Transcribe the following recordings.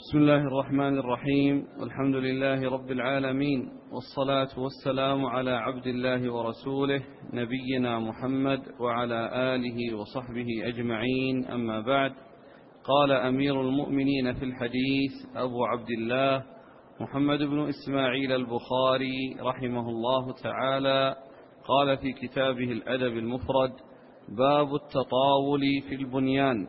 بسم الله الرحمن الرحيم، والحمد لله رب العالمين، والصلاة والسلام على عبد الله ورسوله نبينا محمد وعلى آله وصحبه أجمعين، أما بعد. قال أمير المؤمنين في الحديث أبو عبد الله محمد بن إسماعيل البخاري رحمه الله تعالى، قال في كتابه الأدب المفرد: باب التطاول في البنيان.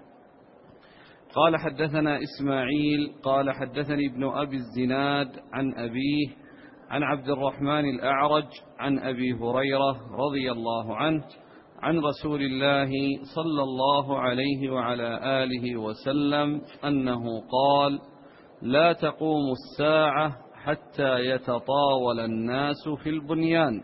قال حدثنا إسماعيل قال حدثني ابن أبي الزناد عن أبيه عن عبد الرحمن الأعرج عن أبي هريرة رضي الله عنه عن رسول الله صلى الله عليه وعلى آله وسلم أنه قال: لا تقوم الساعة حتى يتطاول الناس في البنيان.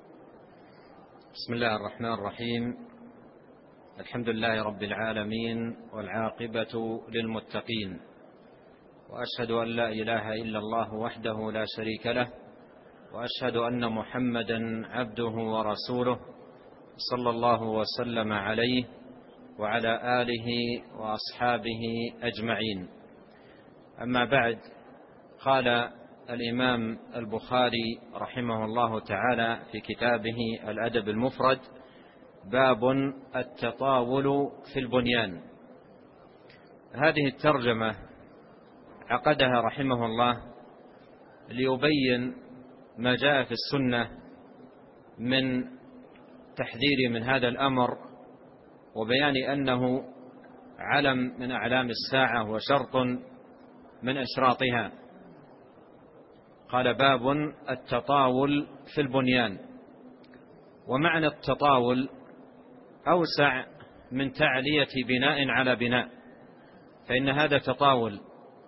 بسم الله الرحمن الرحيم. الحمد لله رب العالمين، والعاقبة للمتقين، وأشهد أن لا إله إلا الله وحده لا شريك له، وأشهد أن محمدا عبده ورسوله صلى الله وسلم عليه وعلى آله وأصحابه أجمعين. أما بعد، قال الإمام البخاري رحمه الله تعالى في كتابه الأدب المفرد: باب التطاول في البنيان. هذه الترجمة عقدها رحمه الله ليبين ما جاء في السنة من تحذير من هذا الأمر، وبيان أنه علم من أعلام الساعة وشرط من أشراطها. قال: باب التطاول في البنيان. ومعنى التطاول أوسع من تعلية بناء على بناء، فإن هذا تطاول،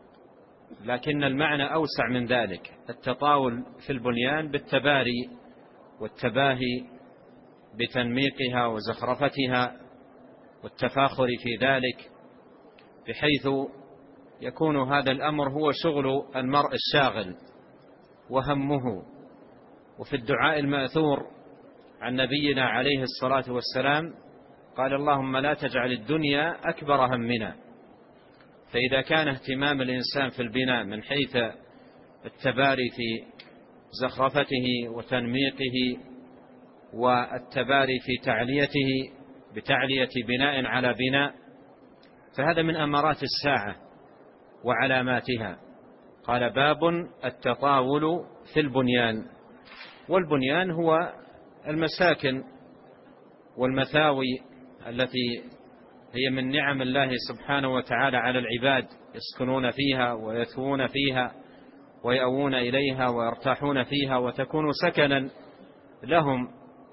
لكن المعنى أوسع من ذلك. التطاول في البنيان بالتباري والتباهي بتنميقها وزخرفتها والتفاخر في ذلك، بحيث يكون هذا الأمر هو شغل المرء الشاغل وهمه. وفي الدعاء المأثور عن نبينا عليه الصلاة والسلام قال: اللهم لا تجعل الدنيا أكبر همنا. فإذا كان اهتمام الإنسان في البناء من حيث التباري في زخرفته وتنميقه، والتباري في تعليته بتعلية بناء على بناء، فهذا من أمارات الساعة وعلاماتها. قال: باب التطاول في البنيان. والبنيان هو المساكن والمثاوي التي هي من نعم الله سبحانه وتعالى على العباد، يسكنون فيها ويثوون فيها ويأوون إليها ويرتاحون فيها وتكون سكنا لهم.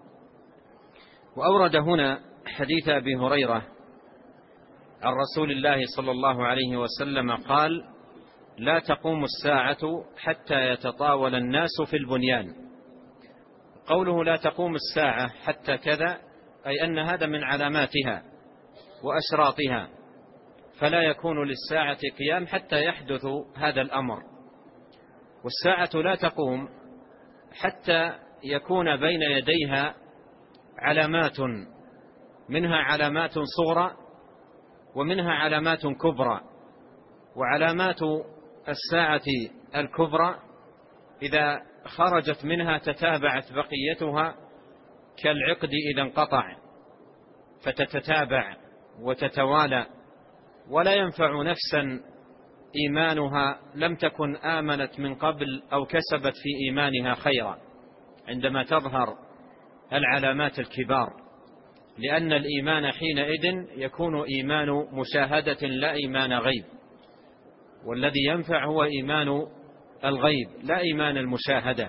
وأورد هنا حديث أبي هريرة عن رسول الله صلى الله عليه وسلم قال: لا تقوم الساعة حتى يتطاول الناس في البنيان. قوله لا تقوم الساعة حتى كذا، أي أن هذا من علاماتها وأشراطها، فلا يكون للساعة قيام حتى يحدث هذا الأمر. والساعة لا تقوم حتى يكون بين يديها علامات، منها علامات صغرى ومنها علامات كبرى. وعلامات الساعة الكبرى إذا خرجت منها تتابعت بقيتها كالعقد إذا انقطع، فتتتابع وتتوالى، ولا ينفع نفسا إيمانها لم تكن آمنت من قبل أو كسبت في إيمانها خيرا عندما تظهر العلامات الكبار، لأن الإيمان حينئذ يكون إيمان مشاهدة لا إيمان غيب، والذي ينفع هو إيمان الغيب لا إيمان المشاهدة.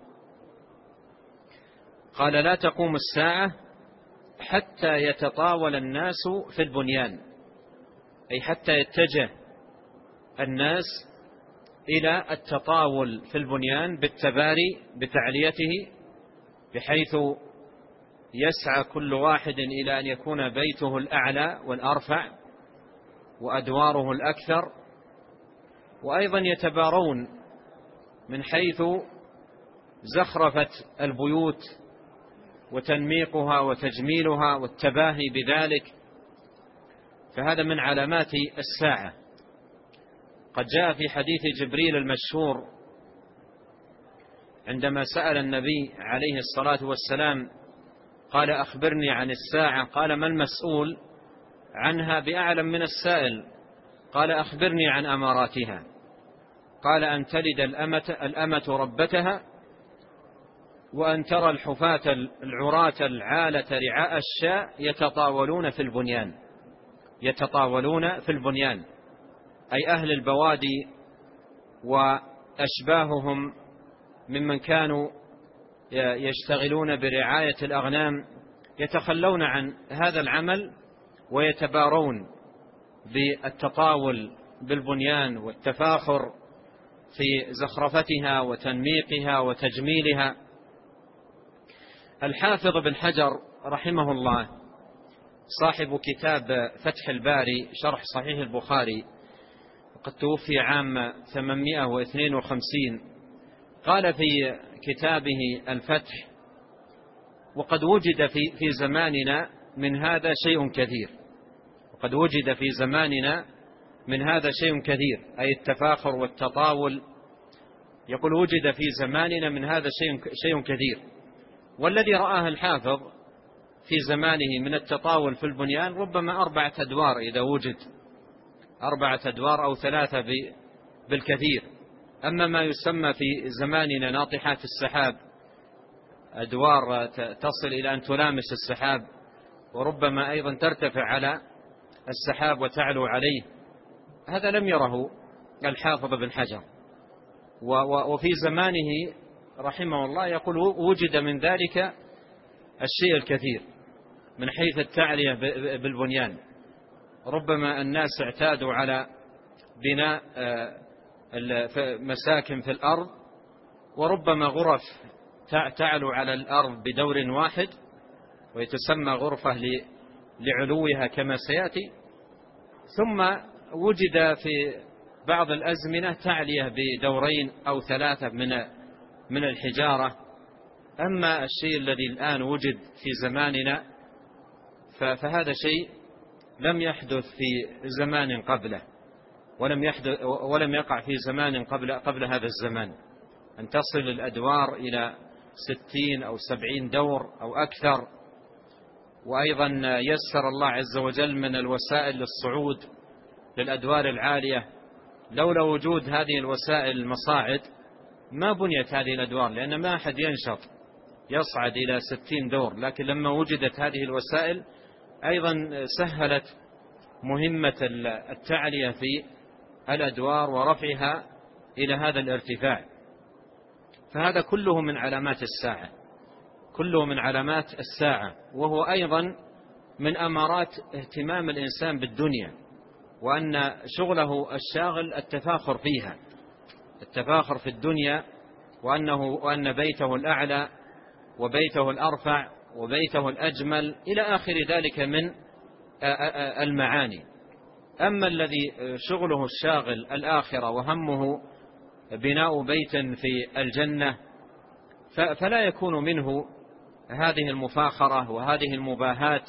قال: لا تقوم الساعة حتى يتطاول الناس في البنيان، أي حتى يتجه الناس إلى التطاول في البنيان بالتباري بتعليته، بحيث يسعى كل واحد إلى أن يكون بيته الأعلى والأرفع وأدواره الأكثر. وأيضا يتبارون من حيث زخرفة البيوت وتنميقها وتجميلها والتباهي بذلك، فهذا من علامات الساعة. قد جاء في حديث جبريل المشهور عندما سأل النبي عليه الصلاة والسلام قال أخبرني عن الساعة، قال ما المسؤول عنها بأعلم من السائل، قال أخبرني عن أماراتها، قال أن تلد الأمة ربتها، وأن ترى الحفاة العراة العالة رعاء الشاء يتطاولون في البنيان، أي أهل البوادي وأشباههم ممن كانوا يشتغلون برعاية الأغنام يتخلون عن هذا العمل ويتبارون بالتطاول بالبنيان والتفاخر في زخرفتها وتنميقها وتجميلها. الحافظ بن حجر رحمه الله صاحب كتاب فتح الباري شرح صحيح البخاري وقد توفي عام 852 قال في كتابه الفتح: وقد وجد في زماننا من هذا شيء كثير. وقد وجد في زماننا من هذا شيء كثير، أي التفاخر والتطاول. يقول وجد في زماننا من هذا شيء كثير، والذي رآه الحافظ في زمانه من التطاول في البنيان ربما 4 أدوار إذا وجد 4 أدوار أو 3 بالكثير. أما ما يسمى في زماننا ناطحات السحاب، أدوار تصل إلى أن تلامس السحاب وربما أيضا ترتفع على السحاب وتعلو عليه، هذا لم يره الحافظ بن حجر. وفي زمانه رحمه الله يقول وجد من ذلك الشيء الكثير من حيث التعلية بالبنيان. ربما الناس اعتادوا على بناء مساكن في الأرض، وربما غرف تعلو على الأرض بدور واحد ويتسمى غرفة لعلوها كما سيأتي، ثم وجد في بعض الأزمنة تعلية بدورين أو 3 من الحجارة. أما الشيء الذي الآن وجد في زماننا فهذا شيء لم يحدث في زمان قبله، ولم يقع في زمان قبل هذا الزمان، أن تصل الأدوار إلى 60 أو 70 دور أو أكثر. وأيضا يسر الله عز وجل من الوسائل للصعود للأدوار العالية. لولا وجود هذه الوسائل المصاعد ما بنيت هذه الأدوار، لأن ما أحد ينشط يصعد إلى 60 دور، لكن لما وجدت هذه الوسائل أيضا سهلت مهمة التعلية في الأدوار ورفعها إلى هذا الارتفاع. فهذا كله من علامات الساعة، كله من علامات الساعة، وهو أيضا من أمارات اهتمام الإنسان بالدنيا، وأن شغله الشاغل التفاخر فيها، التفاخر في الدنيا، وأن بيته الأعلى وبيته الأرفع وبيته الأجمل إلى آخر ذلك من المعاني. أما الذي شغله الشاغل الآخرة وهمه بناء بيت في الجنة فلا يكون منه هذه المفاخرة وهذه المباهات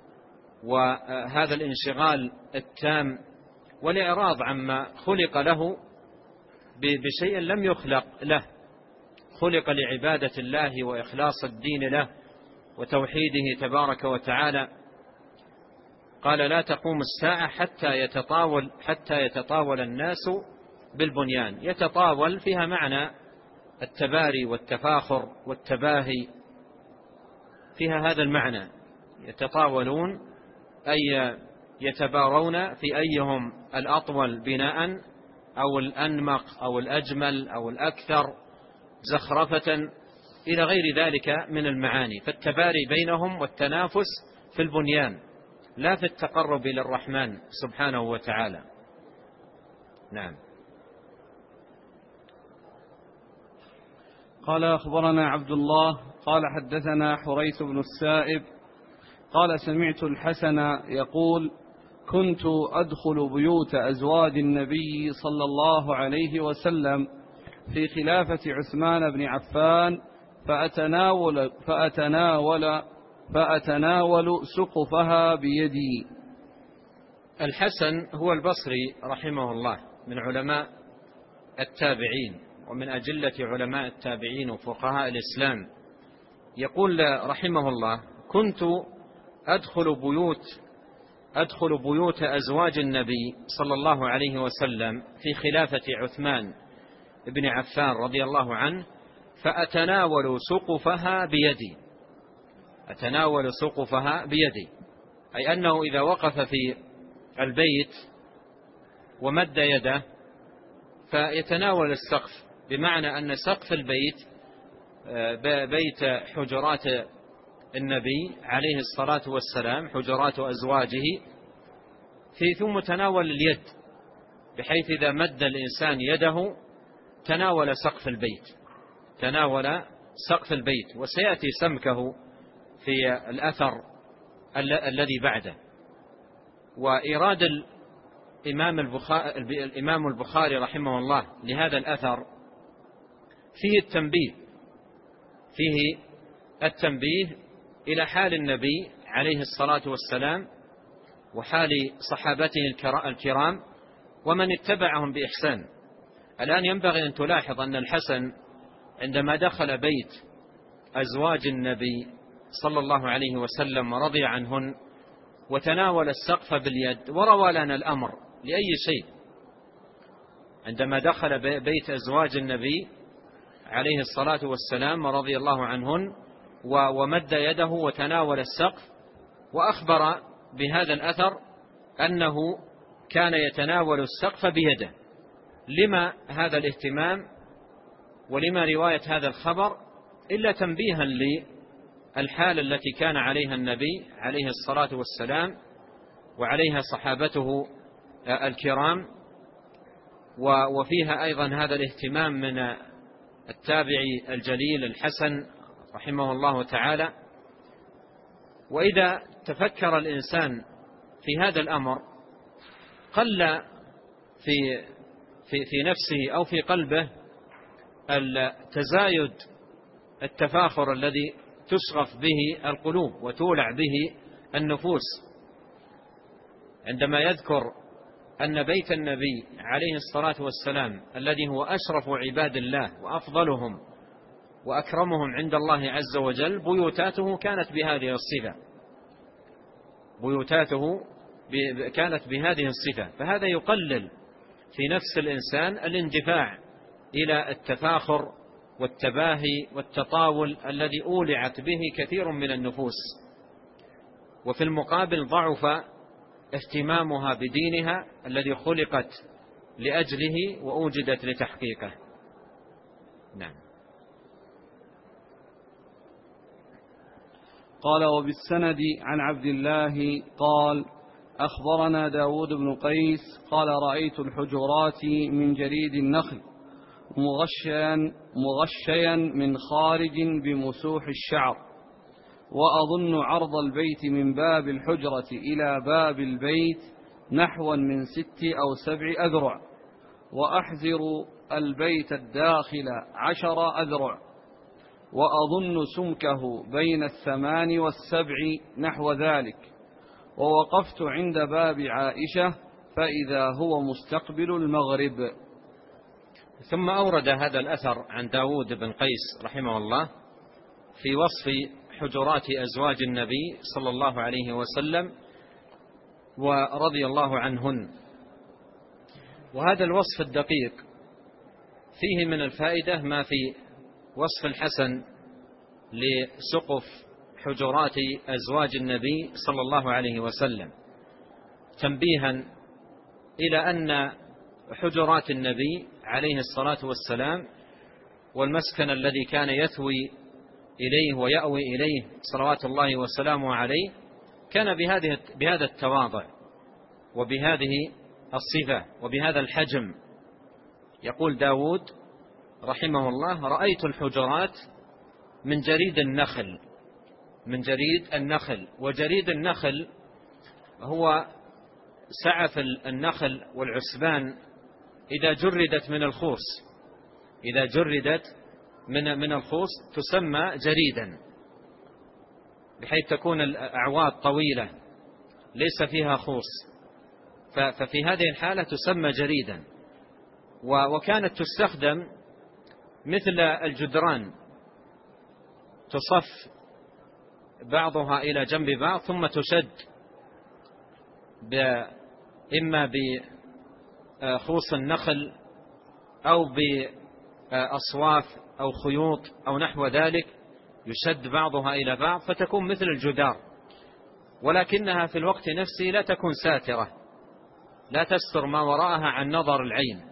وهذا الانشغال التام والإعراض عما خلق له بشيء لم يخلق له، خلق لعبادة الله وإخلاص الدين له وتوحيده تبارك وتعالى. قال لا تقوم الساعة حتى يتطاول الناس بالبنيان. يتطاول فيها معنى التباري والتفاخر والتباهي، فيها هذا المعنى، يتطاولون أي يتبارون في أيهم الأطول بناء أو الأنمق أو الأجمل أو الأكثر زخرفة إلى غير ذلك من المعاني. فالتباري بينهم والتنافس في البنيان لا في التقرب إلى الرحمن سبحانه وتعالى. نعم. قال أخبرنا عبد الله قال حدثنا حريث بن السائب قال سمعت الحسن يقول كنت أدخل بيوت أزواج النبي صلى الله عليه وسلم في خلافة عثمان بن عفان فأتناول سقفها بيدي. الحسن هو البصري رحمه الله، من علماء التابعين ومن أجلة علماء التابعين وفقهاء الإسلام، يقول رحمه الله: كنت أدخل بيوت أزواج النبي صلى الله عليه وسلم في خلافة عثمان بن عفان رضي الله عنه، فأتناول سقفها بيدي، أي أنه إذا وقف في البيت ومد يده فيتناول السقف، بمعنى أن سقف البيت بيت حجرات النبي عليه الصلاة والسلام، حجرات أزواجه، ثم تناول اليد، بحيث إذا مد الإنسان يده تناول سقف البيت، وسيأتي سمكه في الأثر الذي بعده. وإيراد الإمام البخاري رحمه الله لهذا الأثر فيه التنبيه إلى حال النبي عليه الصلاة والسلام وحال صحابته الكرام ومن اتبعهم بإحسان. الآن ينبغي أن تلاحظ أن الحسن عندما دخل بيت أزواج النبي صلى الله عليه وسلم ورضي عنهن وتناول السقف باليد، وروى لنا الأمر لأي شيء. عندما دخل بيت أزواج النبي عليه الصلاة والسلام ورضي الله عنهن ومد يده وتناول السقف، وأخبر بهذا الأثر أنه كان يتناول السقف بيده. لما هذا الاهتمام ولما رواية هذا الخبر؟ إلا تنبيها للحال التي كان عليها النبي عليه الصلاة والسلام وعليها صحابته الكرام، وفيها أيضا هذا الاهتمام من التابعي الجليل الحسن رحمه الله تعالى. وإذا تفكر الإنسان في هذا الأمر قل في نفسه أو في قلبه التزايد التفاخر الذي تشغف به القلوب وتولع به النفوس، عندما يذكر أن بيت النبي عليه الصلاة والسلام الذي هو أشرف عباد الله وأفضلهم وأكرمهم عند الله عز وجل بيوتاته كانت بهذه الصفة، فهذا يقلل في نفس الإنسان الاندفاع إلى التفاخر والتباهي والتطاول الذي أولعت به كثير من النفوس، وفي المقابل ضعف اهتمامها بدينها الذي خلقت لأجله وأوجدت لتحقيقه. نعم. قال: وبالسند عن عبد الله قال: أخبرنا داود بن قيس قال: رأيت الحجرات من جريد النخل مغشيا من خارج بمسوح الشعر، وأظن عرض البيت من باب الحجرة إلى باب البيت نحوا من 6 أو 7 أذرع، وأحزر البيت الداخل 10 أذرع، وأظن سمكه بين 8 و7 نحو ذلك. ووقفت عند باب عائشة فإذا هو مستقبل المغرب. ثم أورد هذا الأثر عن داود بن قيس رحمه الله في وصف حجرات أزواج النبي صلى الله عليه وسلم ورضي الله عنهن. وهذا الوصف الدقيق فيه من الفائدة ما في وصف الحسن لسقف حجرات أزواج النبي صلى الله عليه وسلم، تنبيها إلى أن حجرات النبي عليه الصلاة والسلام والمسكن الذي كان يثوي إليه ويأوي إليه صلوات الله وسلامه عليه كان بهذا التواضع وبهذه الصفة وبهذا الحجم. يقول داود رحمه الله: رأيت الحجرات من جريد النخل. وجريد النخل هو سعف النخل والعسبان إذا جردت من الخوص تسمى جريدا، بحيث تكون الأعواد طويلة ليس فيها خوص، ففي هذه الحالة تسمى جريدا. وكانت تستخدم مثل الجدران، تصف بعضها إلى جنب بعض ثم تشد إما بخوص النخل أو بأصواف أو خيوط أو نحو ذلك، يشد بعضها إلى بعض فتكون مثل الجدار، ولكنها في الوقت نفسه لا تكون ساترة، لا تستر ما وراءها عن نظر العين،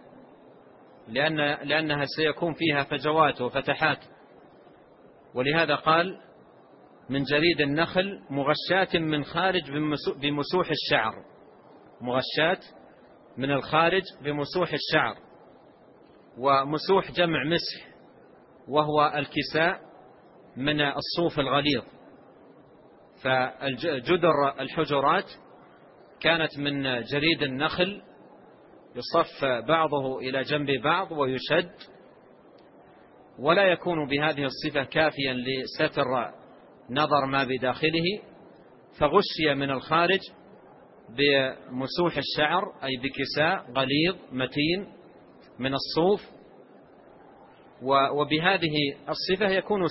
لأنها سيكون فيها فجوات وفتحات. ولهذا قال من جريد النخل مغشاة من خارج بمسوح الشعر، مغشاة من الخارج بمسوح الشعر. ومسوح جمع مسح، وهو الكساء من الصوف الغليظ. فالجدر الحجرات كانت من جريد النخل، يصف بعضه إلى جنب بعض ويشد، ولا يكون بهذه الصفة كافيا لستر نظر ما بداخله، فغشي من الخارج بمسوح الشعر أي بكساء غليظ متين من الصوف، وبهذه الصفة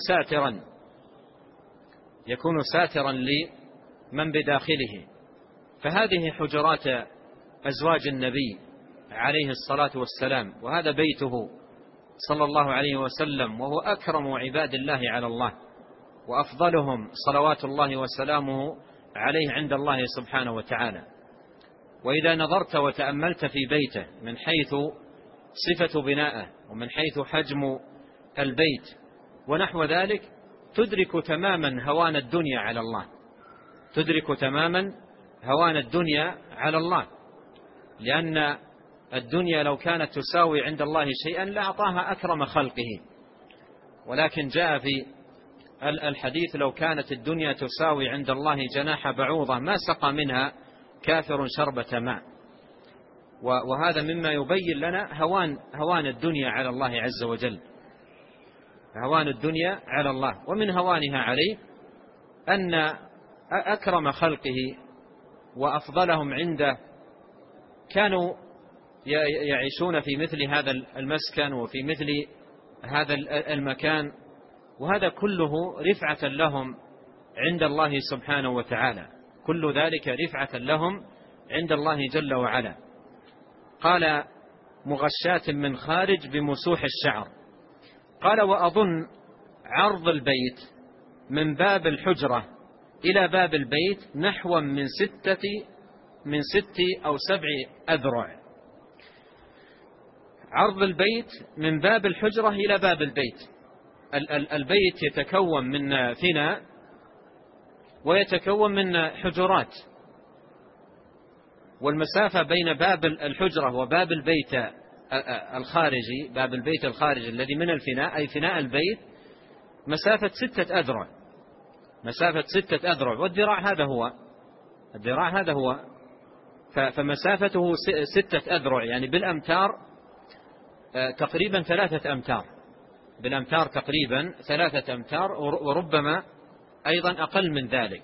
يكون ساترا لمن بداخله. فهذه حجرات أزواج النبي عليه الصلاة والسلام، وهذا بيته صلى الله عليه وسلم، وهو أكرم عباد الله على الله وأفضلهم صلوات الله وسلامه عليه عند الله سبحانه وتعالى. وإذا نظرت وتأملت في بيته من حيث صفة بنائه ومن حيث حجم البيت ونحو ذلك، تدرك تماما هوان الدنيا على الله، تدرك تماما هوان الدنيا على الله، لأن الدنيا لو كانت تساوي عند الله شيئا لأعطاها أكرم خلقه، ولكن جاء في الحديث لو كانت الدنيا تساوي عند الله جناح بعوضة ما سقى منها كافر شربة ماء. وهذا مما يبين لنا هوان الدنيا على الله عز وجل، هوان الدنيا على الله. ومن هوانها عليه أن أكرم خلقه وأفضلهم عنده كانوا يعيشون في مثل هذا المسكن وفي مثل هذا المكان، وهذا كله رفعة لهم عند الله سبحانه وتعالى، كل ذلك رفعة لهم عند الله جل وعلا. قال مغشاة من خارج بمسوح الشعر. قال وأظن عرض البيت من باب الحجرة إلى باب البيت نحو من 6 أو 7 أذرع. عرض البيت من باب الحجرة إلى باب البيت. البيت يتكون من فناء ويتكون من حجرات، والمسافة بين باب الحجرة وباب البيت الخارجي، باب البيت الخارجي الذي من الفناء أي فناء البيت، مسافة 6 أذرع، مسافة 6 أذرع، والذراع هذا هو فمسافته 6 أذرع، يعني بالأمتار تقريبا 3 أمتار، بالأمتار تقريبا 3 أمتار، وربما أيضا أقل من ذلك.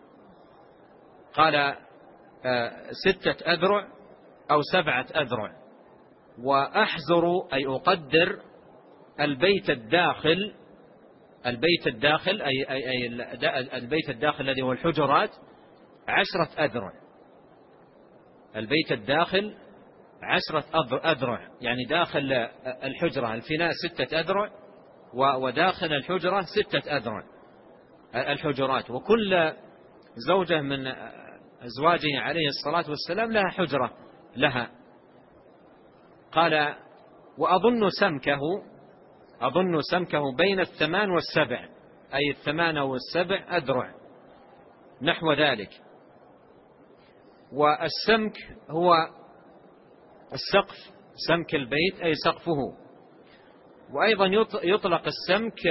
قال 6 أذرع أو 7 أذرع. وأحزر أي أقدر البيت الداخل، البيت الداخل أي البيت الداخل الذي هو الحجرات 10 أذرع، البيت الداخل 10 أذرع، يعني داخل الحجرة الفناء 6 أذرع، وداخل الحجرة 6 أذرع الحجرات. وكل زوجة من أزواجه عليه الصلاة والسلام لها حجرة لها. قال وأظن سمكه بين 8 و7، أي 8 و7 أذرع نحو ذلك. والسمك هو السقف، سمك البيت أي سقفه. وأيضا يطلق السمك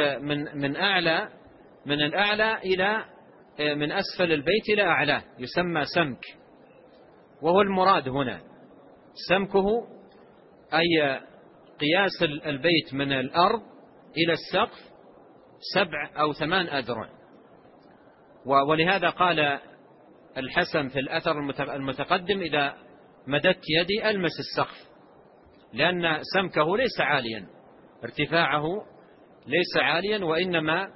من الأعلى إلى من أسفل البيت إلى أعلاه، يسمى سمك، وهو المراد هنا سمكه أي قياس البيت من الأرض إلى السقف 7 أو 8 أذرع. ولهذا قال الحسن في الأثر المتقدم إذا مددت يدي ألمس السقف، لأن سمكه ليس عاليا، ارتفاعه ليس عاليا، وإنما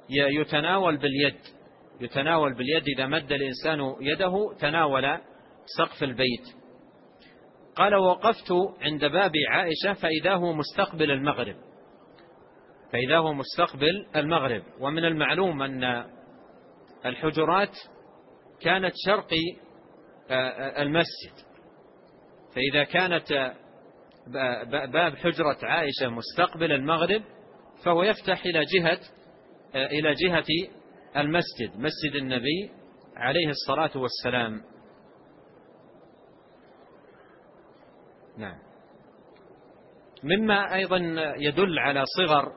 يتناول باليد إذا مد الإنسان يده تناول سقف البيت. قال: وقفت عند باب عائشة فإذا هو مستقبل المغرب. ومن المعلوم أن الحجرات كانت شرقي المسجد، فإذا كانت باب حجرة عائشة مستقبل المغرب فهو يفتح إلى جهة المسجد، مسجد النبي عليه الصلاة والسلام. نعم. مما أيضا يدل على صغر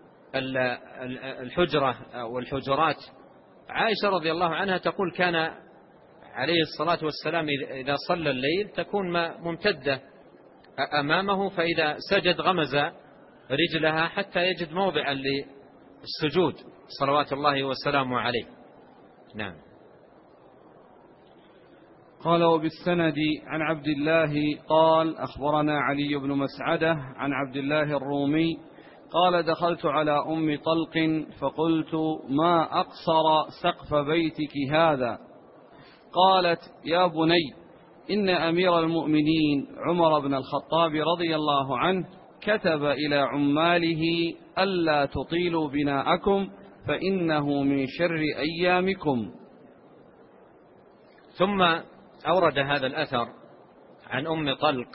الحجرة والحجرات، عائشة رضي الله عنها تقول: كان عليه الصلاة والسلام إذا صلى الليل تكون ممتدة أمامه، فإذا سجد غمز رجلها حتى يجد موضعا للسجود صلوات الله وسلامه عليه. نعم. قال: وبالسند عن عبد الله قال: أخبرنا علي بن مسعدة عن عبد الله الرومي قال: دخلت على أم طلق فقلت: ما أقصر سقف بيتك هذا؟ قالت: يا بني، إن أمير المؤمنين عمر بن الخطاب رضي الله عنه كتب إلى عماله ألا تطيلوا بناءكم فإنه من شر أيامكم. ثم أورد هذا الأثر عن أم طلق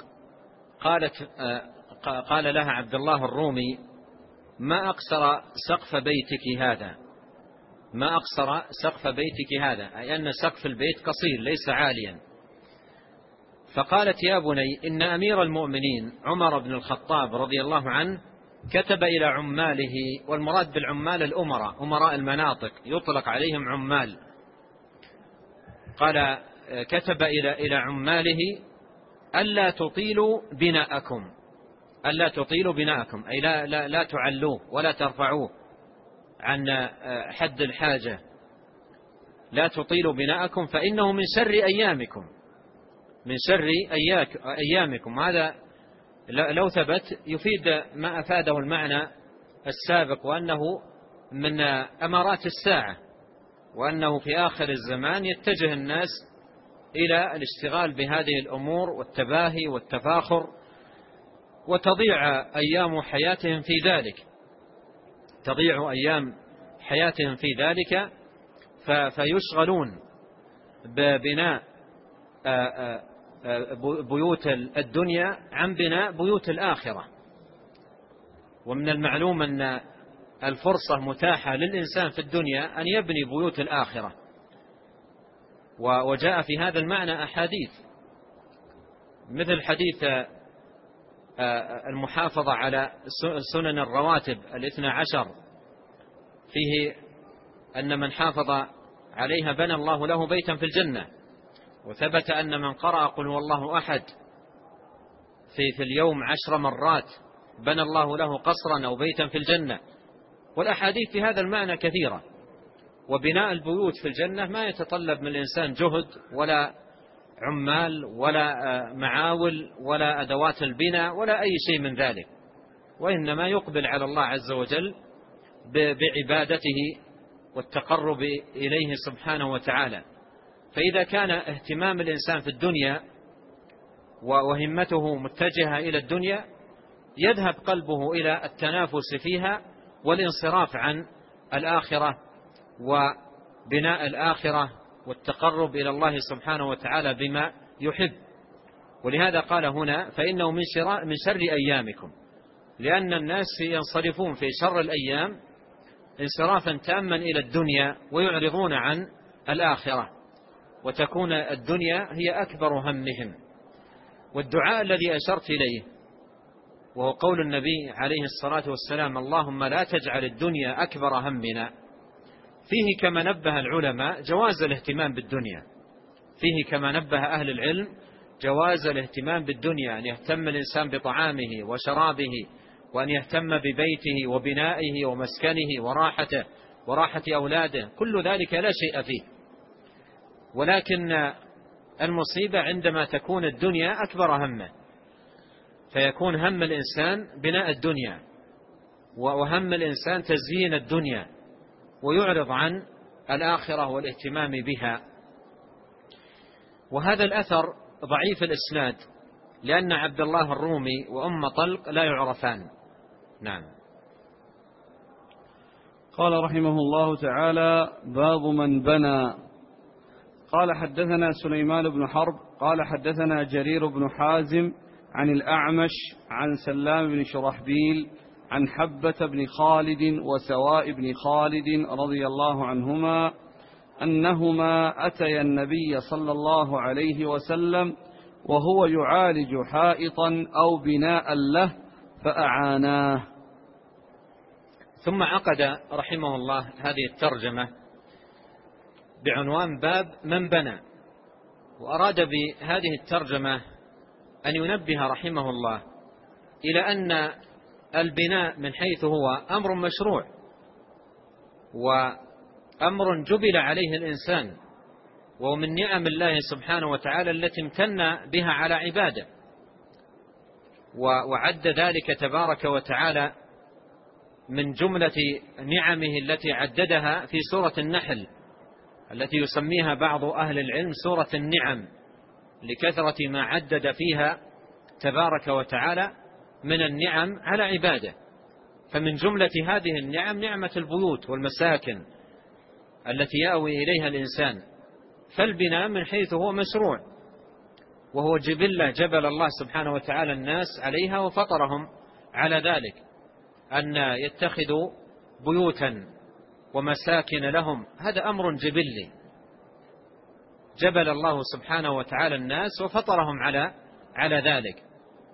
قال لها عبد الله الرومي: ما أقصر سقف بيتك هذا، ما أقصر سقف بيتك هذا، أي أن سقف البيت قصير ليس عاليا. فقالت: يا بني، إن أمير المؤمنين عمر بن الخطاب رضي الله عنه كتب إلى عماله، والمراد بالعمال الأمراء، أمراء المناطق يطلق عليهم عمال. قال: كتب إلى عماله ألا تطيلوا بناءكم، ألا تطيلوا بناءكم، أي لا تعلوه ولا ترفعوه عن حد الحاجة، لا تطيلوا بناءكم فإنه من شر أيامكم، من شر أيامكم. هذا لو ثبت يفيد ما أفاده المعنى السابق، وأنه من أمارات الساعة، وأنه في آخر الزمان يتجه الناس إلى الاشتغال بهذه الأمور والتباهي والتفاخر، وتضيع أيام حياتهم في ذلك، تضيع أيام حياتهم في ذلك، فيشغلون ببناء بيوت الدنيا عن بناء بيوت الآخرة. ومن المعلوم أن الفرصة متاحة للإنسان في الدنيا أن يبني بيوت الآخرة، وجاء في هذا المعنى أحاديث، مثل حديث المحافظة على سنن الرواتب 12، فيه أن من حافظ عليها بنى الله له بيتا في الجنة. وثبت أن من قرأ قل هو الله أحد في اليوم 10 مرات بنى الله له قصرا أو بيتا في الجنة. والأحاديث في هذا المعنى كثيرة. وبناء البيوت في الجنة ما يتطلب من الإنسان جهد ولا عمال ولا معاول ولا أدوات البناء ولا أي شيء من ذلك، وإنما يقبل على الله عز وجل بعبادته والتقرب إليه سبحانه وتعالى. فإذا كان اهتمام الإنسان في الدنيا وهمته متجهة إلى الدنيا، يذهب قلبه إلى التنافس فيها والانصراف عن الآخرة وبناء الآخرة والتقرب إلى الله سبحانه وتعالى بما يحب. ولهذا قال هنا فإنه من شر أيامكم، لأن الناس ينصرفون في شر الأيام انصرافا تاما إلى الدنيا ويعرضون عن الآخرة، وتكون الدنيا هي أكبر همهم. والدعاء الذي أشرت إليه وهو قول النبي عليه الصلاة والسلام اللهم لا تجعل الدنيا أكبر همنا، فيه كما نبه العلماء جواز الاهتمام بالدنيا، فيه كما نبه أهل العلم جواز الاهتمام بالدنيا، أن يهتم الإنسان بطعامه وشرابه، وأن يهتم ببيته وبنائه ومسكنه وراحته وراحة أولاده، كل ذلك لا شيء فيه. ولكن المصيبة عندما تكون الدنيا أكبر همه، فيكون هم الإنسان بناء الدنيا، وهم الإنسان تزيين الدنيا، ويعرض عن الآخرة والاهتمام بها. وهذا الأثر ضعيف الإسناد، لأن عبد الله الرومي وأم طلق لا يعرفان. نعم. قال رحمه الله تعالى: باب من بنى. قال حدثنا سليمان بن حرب قال حدثنا جرير بن حازم عن الأعمش عن سلام بن شرحبيل عن حبة بن خالد وسواء بن خالد رضي الله عنهما أنهما أتيا النبي صلى الله عليه وسلم وهو يعالج حائطا أو بناء له فأعاناه. ثم عقد رحمه الله هذه الترجمة بعنوان باب من بنى، وأراد بهذه الترجمة أن ينبه رحمه الله إلى أن البناء من حيث هو أمر مشروع وأمر جبل عليه الإنسان، ومن نعم الله سبحانه وتعالى التي امتن بها على عباده، وعد ذلك تبارك وتعالى من جملة نعمه التي عددها في سورة النحل التي يسميها بعض أهل العلم سورة النعم، لكثرة ما عدد فيها تبارك وتعالى من النعم على عباده. فمن جملة هذه النعم نعمة البيوت والمساكن التي يأوي إليها الإنسان. فالبناء من حيث هو مشروع، وهو جبلة جبل الله سبحانه وتعالى الناس عليها وفطرهم على ذلك، أن يتخذوا بيوتا ومساكن لهم. هذا أمر جبلي جبل الله سبحانه وتعالى الناس وفطرهم على ذلك.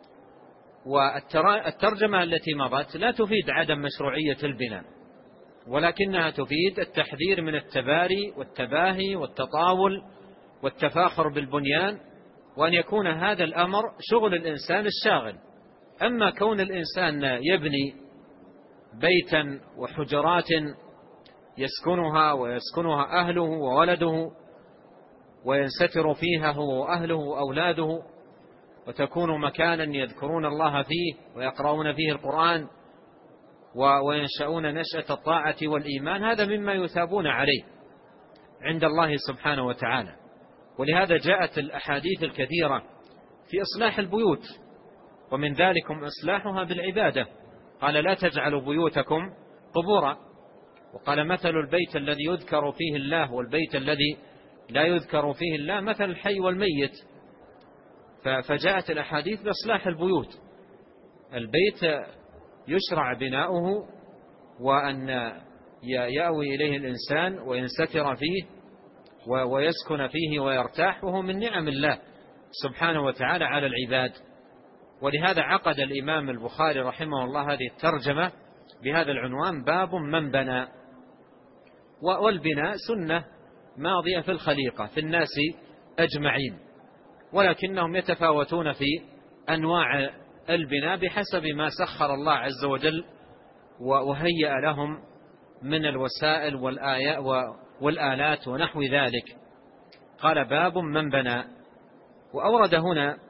والترجمة التي مضت لا تفيد عدم مشروعية البناء، ولكنها تفيد التحذير من التباري والتباهي والتطاول والتفاخر بالبنيان، وأن يكون هذا الأمر شغل الإنسان الشاغل. أما كون الإنسان يبني بيتا وحجرات يسكنها ويسكنها أهله وولده وينستر فيها هو وأهله وأولاده، وتكون مكانا يذكرون الله فيه ويقرؤون فيه القرآن وينشأون نشأة الطاعة والإيمان، هذا مما يثابون عليه عند الله سبحانه وتعالى. ولهذا جاءت الأحاديث الكثيرة في إصلاح البيوت، ومن ذلكم إصلاحها بالعبادة. قال: لا تجعلوا بيوتكم قبورا. وقال: مثل البيت الذي يذكر فيه الله والبيت الذي لا يذكر فيه الله مثل الحي والميت. فجاءت الأحاديث بإصلاح البيوت. البيت يشرع بناؤه وأن يأوي إليه الإنسان وينستر فيه ويسكن فيه ويرتاح، وهو من نعم الله سبحانه وتعالى على العباد. ولهذا عقد الإمام البخاري رحمه الله هذه الترجمة بهذا العنوان: باب من بنى. والبناء سنة ماضية في الخليقة في الناس أجمعين، ولكنهم يتفاوتون في أنواع البناء بحسب ما سخر الله عز وجل وهيأ لهم من الوسائل والآلات ونحو ذلك. قال: باب من بنى. وأورد هنا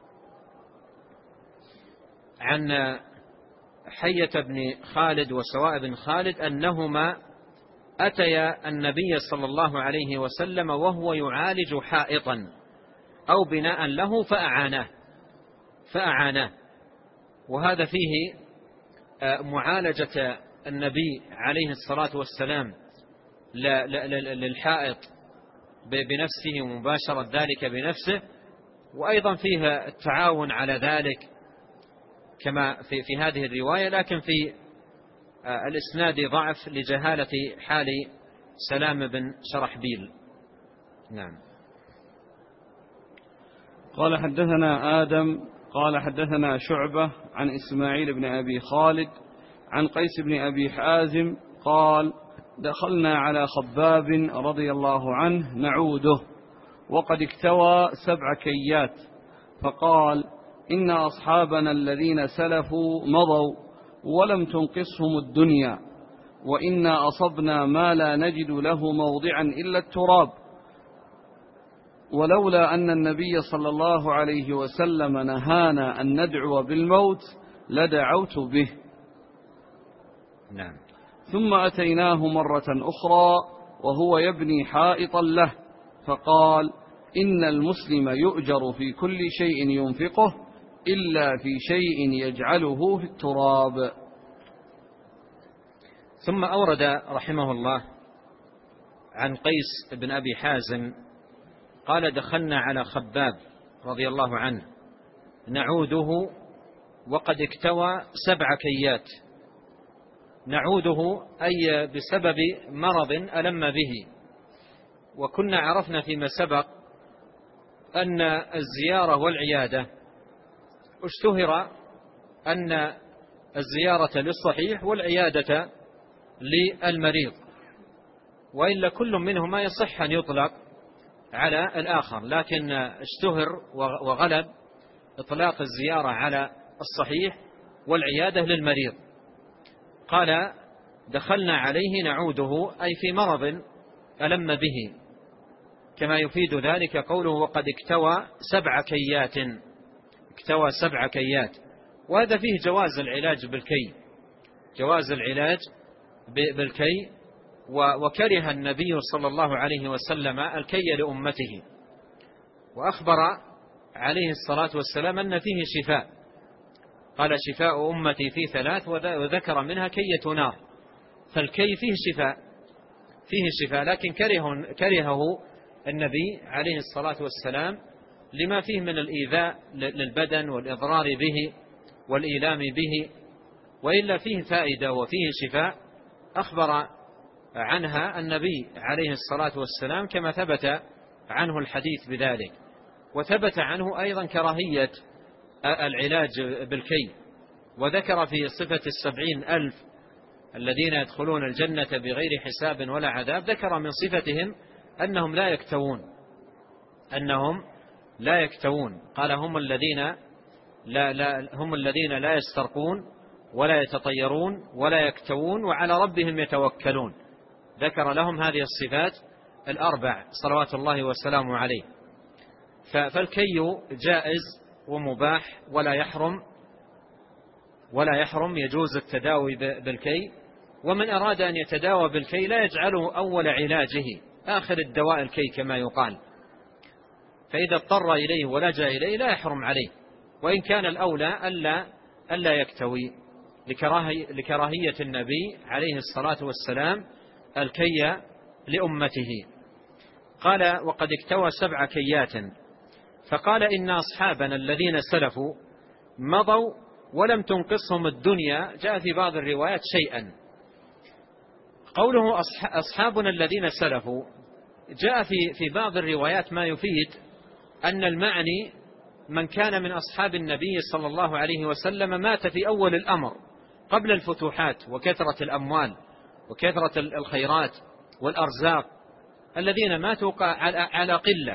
عن حية بن خالد وسواء بن خالد أنهما أتيا النبي صلى الله عليه وسلم وهو يعالج حائطا أو بناء له فأعاناه. وهذا فيه معالجة النبي عليه الصلاة والسلام للحائط بنفسه ومباشرة ذلك بنفسه، وأيضا فيه التعاون على ذلك كما في هذه الرواية، لكن في الإسناد ضعف لجهالة حال سلام بن شرحبيل. نعم. قال: حدثنا آدم قال حدثنا شعبة عن إسماعيل بن أبي خالد عن قيس بن أبي حازم قال: دخلنا على خباب رضي الله عنه نعوده وقد اكتوى 7 كيات، فقال: إن أصحابنا الذين سلفوا مضوا ولم تنقصهم الدنيا، وإنا أصبنا ما لا نجد له موضعا إلا التراب، ولولا أن النبي صلى الله عليه وسلم نهانا أن ندعو بالموت لدعوت به. نعم. ثم أتيناه مرة أخرى وهو يبني حائطا له، فقال: إن المسلم يؤجر في كل شيء ينفقه إلا في شيء يجعله في التراب. ثم أورد رحمه الله عن قيس بن أبي حازم قال: دخلنا على خباب رضي الله عنه نعوده وقد اكتوى 7 كيات. نعوده أي بسبب مرض ألم به، وكنا عرفنا فيما سبق أن الزيارة والعيادة اشتهر أن الزيارة للصحيح والعيادة للمريض، وإلا كل منهما يصح أن يطلق على الآخر، لكن اشتهر وغلب إطلاق الزيارة على الصحيح والعيادة للمريض. قال: دخلنا عليه نعوده أي في مرض ألم به، كما يفيد ذلك قوله وقد اكتوى 7 كيات. اكتوى 7 كيات، وهذا فيه جواز العلاج بالكي، جواز العلاج بالكي. وكره النبي صلى الله عليه وسلم الكي لأمته، وأخبر عليه الصلاة والسلام أن فيه شفاء، قال: شفاء أمتي في 3، وذكر منها كية نار. فالكي فيه شفاء، فيه شفاء، لكن كرهه النبي عليه الصلاة والسلام لما فيه من الإيذاء للبدن والإضرار به والإيلام به، وإلا فيه فائدة وفيه شفاء أخبر عنها النبي عليه الصلاة والسلام، كما ثبت عنه الحديث بذلك. وثبت عنه أيضا كراهية العلاج بالكي، وذكر في صفة 70,000 الذين يدخلون الجنة بغير حساب ولا عذاب، ذكر من صفتهم أنهم لا يكتوون، أنهم لا يكتوون. قال: هم الذين لا يسترقون ولا يتطيرون ولا يكتوون وعلى ربهم يتوكلون. ذكر لهم هذه الصفات 4 صلوات الله وسلامه عليه. فالكي جائز ومباح ولا يحرم، يجوز التداوي بالكي. ومن أراد أن يتداوى بالكي لا يجعله أول علاجه، آخر الدواء الكي كما يقال، فإذا اضطر إليه ولجأ إليه لا يحرم عليه، وإن كان الأولى ألا يكتوي لكراهية النبي عليه الصلاة والسلام الكي لأمته. قال: وقد اكتوى 7 كيات. فقال: إن أصحابنا الذين سلفوا مضوا ولم تنقصهم الدنيا. جاء في بعض الروايات شيئا. قوله أصحابنا الذين سلفوا جاء في بعض الروايات ما يفيد أن المعني من كان من أصحاب النبي صلى الله عليه وسلم مات في أول الأمر قبل الفتوحات وكثرة الأموال وكثرة الخيرات والأرزاق، الذين ماتوا على قلة،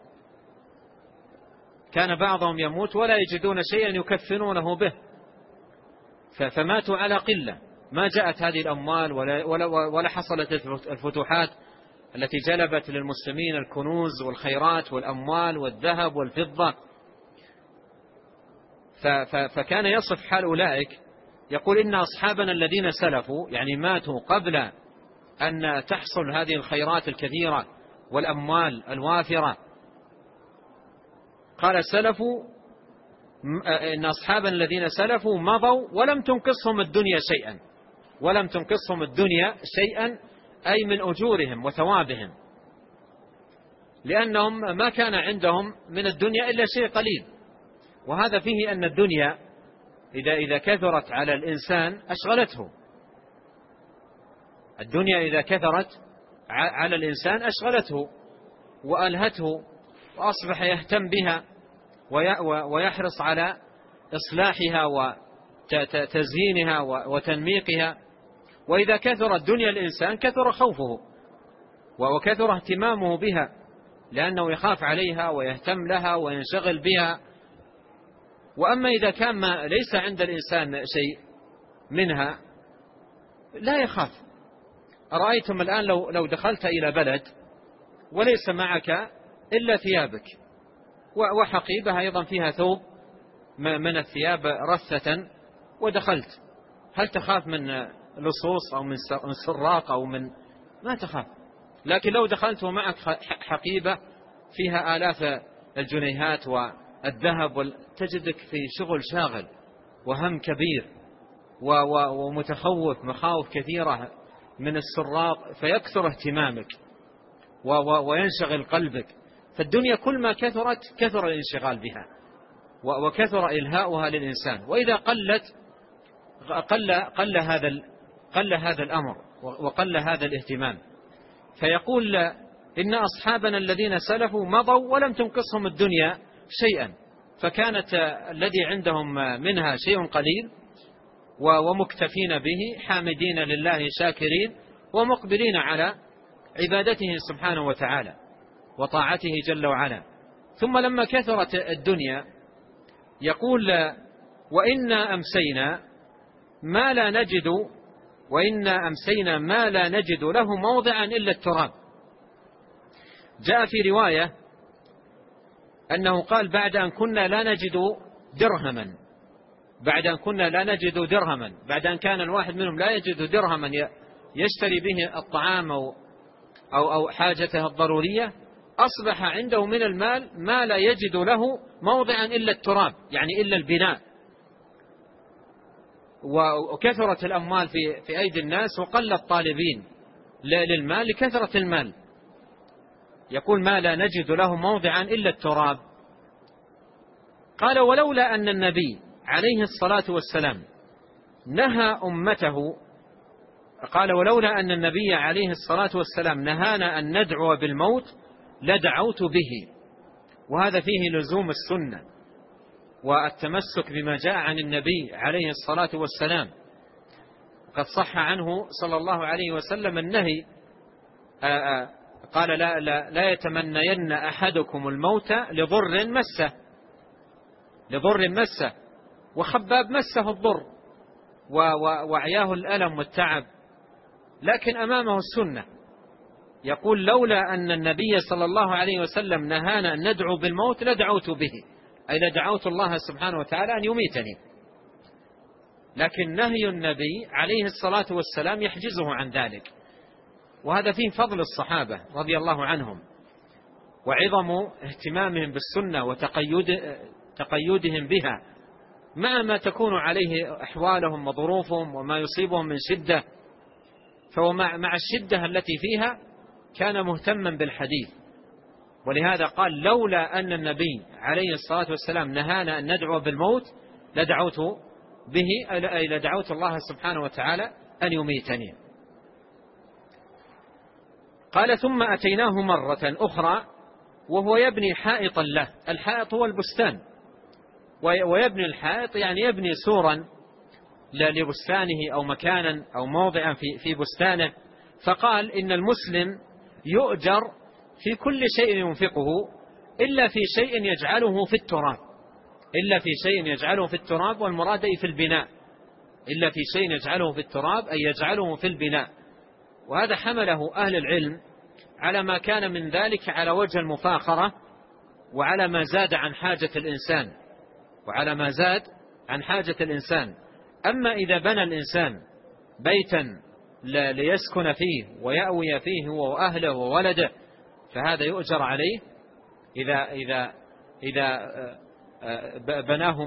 كان بعضهم يموت ولا يجدون شيئا يكفنونه به، فماتوا على قلة، ما جاءت هذه الأموال ولا حصلت الفتوحات التي جلبت للمسلمين الكنوز والخيرات والأموال والذهب والفضة. فكان يصف حال أولئك، يقول: إن أصحابنا الذين سلفوا، يعني ماتوا قبل أن تحصل هذه الخيرات الكثيرة والأموال الوافرة. قال: سلفوا، إن أصحابنا الذين سلفوا مضوا ولم تنقصهم الدنيا شيئا. ولم تنقصهم الدنيا شيئا أي من أجورهم وثوابهم، لأنهم ما كان عندهم من الدنيا إلا شيء قليل. وهذا فيه أن الدنيا إذا كثرت على الإنسان أشغلته. الدنيا إذا كثرت على الإنسان أشغلته وألهته، وأصبح يهتم بها ويحرص على إصلاحها وتزيينها وتنميقها. وإذا كثرت دنيا الإنسان كثر خوفه وكثر اهتمامه بها، لأنه يخاف عليها ويهتم لها وينشغل بها. وأما إذا كان ليس عند الإنسان شيء منها لا يخاف. أرأيتم الآن لو دخلت إلى بلد وليس معك إلا ثيابك، وحقيبة أيضا فيها ثوب من الثياب رثة ودخلت، هل تخاف من لصوص أو من سراق أو من؟ ما تخاف. لكن لو دخلت ومعك حقيبة فيها آلاف الجنيهات والذهب تجدك في شغل شاغل وهم كبير ومتخوف، مخاوف كثيرة من السراق، فيكثر اهتمامك وينشغل قلبك. فالدنيا كل ما كثرت كثر الانشغال بها وكثر إلهاؤها للإنسان، وإذا قلت قل هذا الأمر وقل هذا الاهتمام. فيقول إن أصحابنا الذين سلفوا مضوا ولم تنقصهم الدنيا شيئا، فكانت الذي عندهم منها شيء قليل ومكتفين به، حامدين لله شاكرين ومقبلين على عبادته سبحانه وتعالى وطاعته جل وعلا. ثم لما كثرت الدنيا يقول وإنا أمسينا ما لا نجد له موضعا إلا التراب. جاء في رواية أنه قال بعد أن كنا لا نجد درهما، بعد أن كان الواحد منهم لا يجد درهما يشتري به الطعام أو حاجته الضرورية، أصبح عنده من المال ما لا يجد له موضعا إلا التراب، يعني إلا البناء. وكثرت الأموال في أيدي الناس وقل الطالبين للمال لكثرة المال. يقول ما لا نجد له موضعا إلا التراب. قال ولولا أن النبي عليه الصلاة والسلام نهى أمته، قال ولولا أن النبي عليه الصلاة والسلام نهانا أن ندعو بالموت لدعوت به. وهذا فيه لزوم السنة والتمسك بما جاء عن النبي عليه الصلاة والسلام. قد صح عنه صلى الله عليه وسلم النهي، قال لا يتمنين أحدكم الموت لضر مسه، وخباب مسه الضر وعياه الألم والتعب، لكن أمامه السنة. يقول لولا أن النبي صلى الله عليه وسلم نهانا أن ندعو بالموت لدعوت به، أي لدعوت الله سبحانه وتعالى أن يميتني. لكن نهي النبي عليه الصلاة والسلام يحجزه عن ذلك. وهذا فيه فضل الصحابة رضي الله عنهم وعظم اهتمامهم بالسنة وتقيدهم بها مع ما تكون عليه أحوالهم وظروفهم وما يصيبهم من شدة. فهو مع الشدة التي فيها كان مهتما بالحديث. ولهذا قال لولا أن النبي عليه الصلاة والسلام نهانا أن ندعو بالموت لدعوت به، أي لدعوت الله سبحانه وتعالى أن يميتني. قال ثم أتيناه مرة أخرى وهو يبني حائطا له. الحائط هو البستان، ويبني الحائط يعني يبني سورا لبستانه أو مكانا أو موضعا في بستانه. فقال إن المسلم يؤجر في كل شيء ينفقه إلا في شيء يجعله في التراب، والمراد في البناء، إلا في شيء يجعله في التراب أي يجعله في البناء. وهذا حمله أهل العلم على ما كان من ذلك على وجه المفاخرة وعلى ما زاد عن حاجة الإنسان. أما إذا بنى الإنسان بيتا ليسكن فيه ويأوي فيه هو وأهله وولده فهذا يؤجر عليه إذا بناه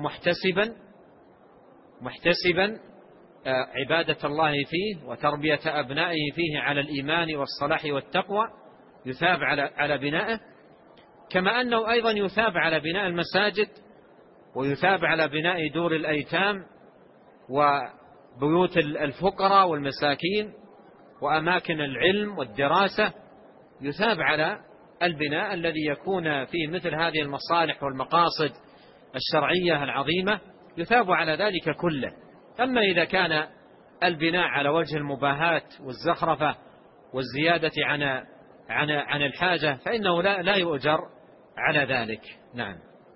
محتسبا عبادة الله فيه وتربية أبنائه فيه على الإيمان والصلاح والتقوى، يثاب على بنائه، كما أنه أيضا يثاب على بناء المساجد ويثاب على بناء دور الأيتام وبيوت الفقراء والمساكين وأماكن العلم والدراسة. يثاب على البناء الذي يكون فيه مثل هذه المصالح والمقاصد الشرعية العظيمة، يثاب على ذلك كله. أما إذا كان البناء على وجه المباهاة والزخرفة والزيادة عن الحاجة فإنه لا يؤجر على ذلك. نعم.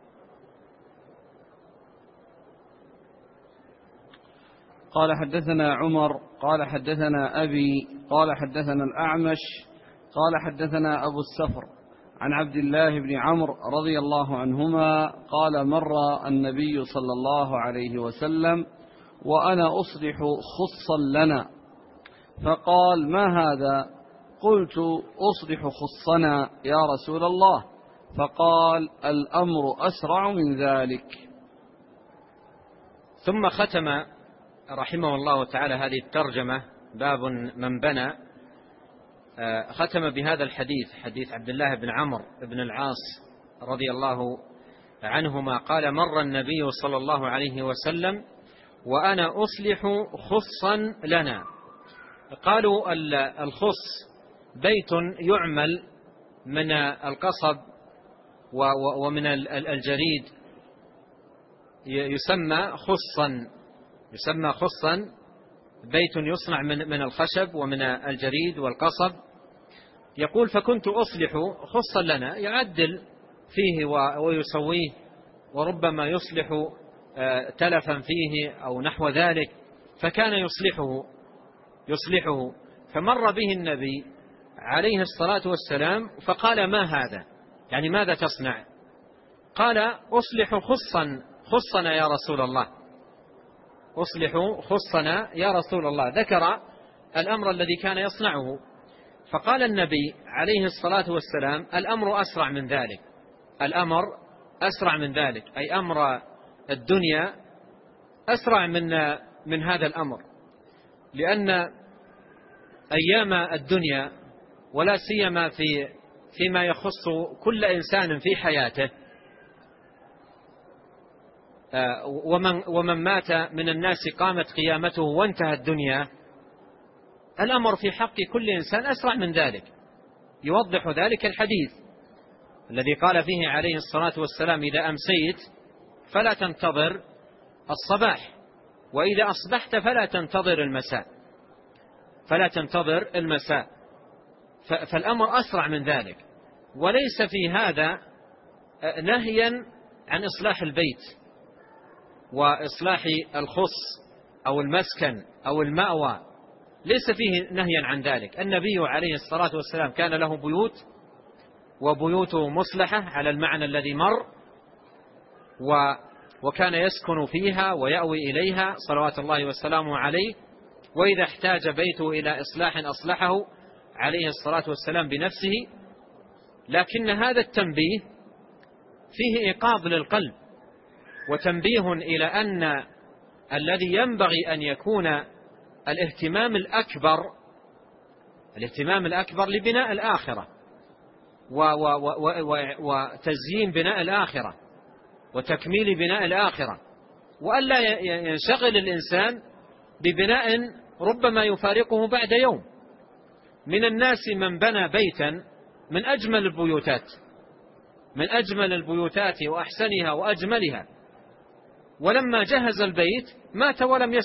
قال حدثنا عمر قال حدثنا أبي قال حدثنا الأعمش قال حدثنا أبو السفر عن عبد الله بن عمرو رضي الله عنهما قال: مر النبي صلى الله عليه وسلم وأنا أصلح خصا لنا، فقال: ما هذا؟ قلت: أصلح خصنا يا رسول الله. فقال: الأمر أسرع من ذلك. ثم ختم رحمه الله تعالى هذه الترجمة، باب من بنى، ختم بهذا الحديث، حديث عبد الله بن عمرو بن العاص رضي الله عنهما قال: مر النبي صلى الله عليه وسلم وأنا أصلح خصا لنا. قالوا الخص بيت يعمل من القصب ومن الجريد، يسمى خصا، بيت يصنع من الخشب ومن الجريد والقصب. يقول: فكنت أصلح خصا لنا، يعدل فيه ويسويه، وربما يصلح تلفا فيه أو نحو ذلك، فكان يصلحه. فمر به النبي عليه الصلاة والسلام فقال: ما هذا؟ يعني ماذا تصنع؟ قال: أصلح خصنا يا رسول الله، أصلح خصنا يا رسول الله. ذكر الأمر الذي كان يصنعه، فقال النبي عليه الصلاة والسلام: الأمر أسرع من ذلك، الأمر أسرع من ذلك، أي أمر الدنيا أسرع من هذا الأمر، لأن أيام الدنيا ولا سيما فيما يخص كل إنسان في حياته، ومن مات من الناس قامت قيامته وانتهى الدنيا، الأمر في حق كل إنسان أسرع من ذلك. يوضح ذلك الحديث الذي قال فيه عليه الصلاة والسلام: إذا أمسيت فلا تنتظر الصباح، وإذا أصبحت فلا تنتظر المساء. فالأمر أسرع من ذلك. وليس في هذا نهيا عن إصلاح البيت وإصلاح الخص أو المسكن أو المأوى، ليس فيه نهيا عن ذلك. النبي عليه الصلاة والسلام كان له بيوت، وبيوته مصلحة على المعنى الذي مر، وكان يسكن فيها ويأوي إليها صلوات الله وسلامه عليه، وإذا احتاج بيته إلى إصلاح أصلحه عليه الصلاة والسلام بنفسه. لكن هذا التنبيه فيه إيقاظ للقلب، وتنبيه إلى أن الذي ينبغي أن يكون الاهتمام الأكبر لبناء الآخرة وتزيين بناء الآخرة وتكميل بناء الآخرة، وألا ينشغل الإنسان ببناء ربما يفارقه بعد يوم. من الناس من بنى بيتا من أجمل البيوتات وأحسنها وأجملها، ولما جهز البيت مات ولم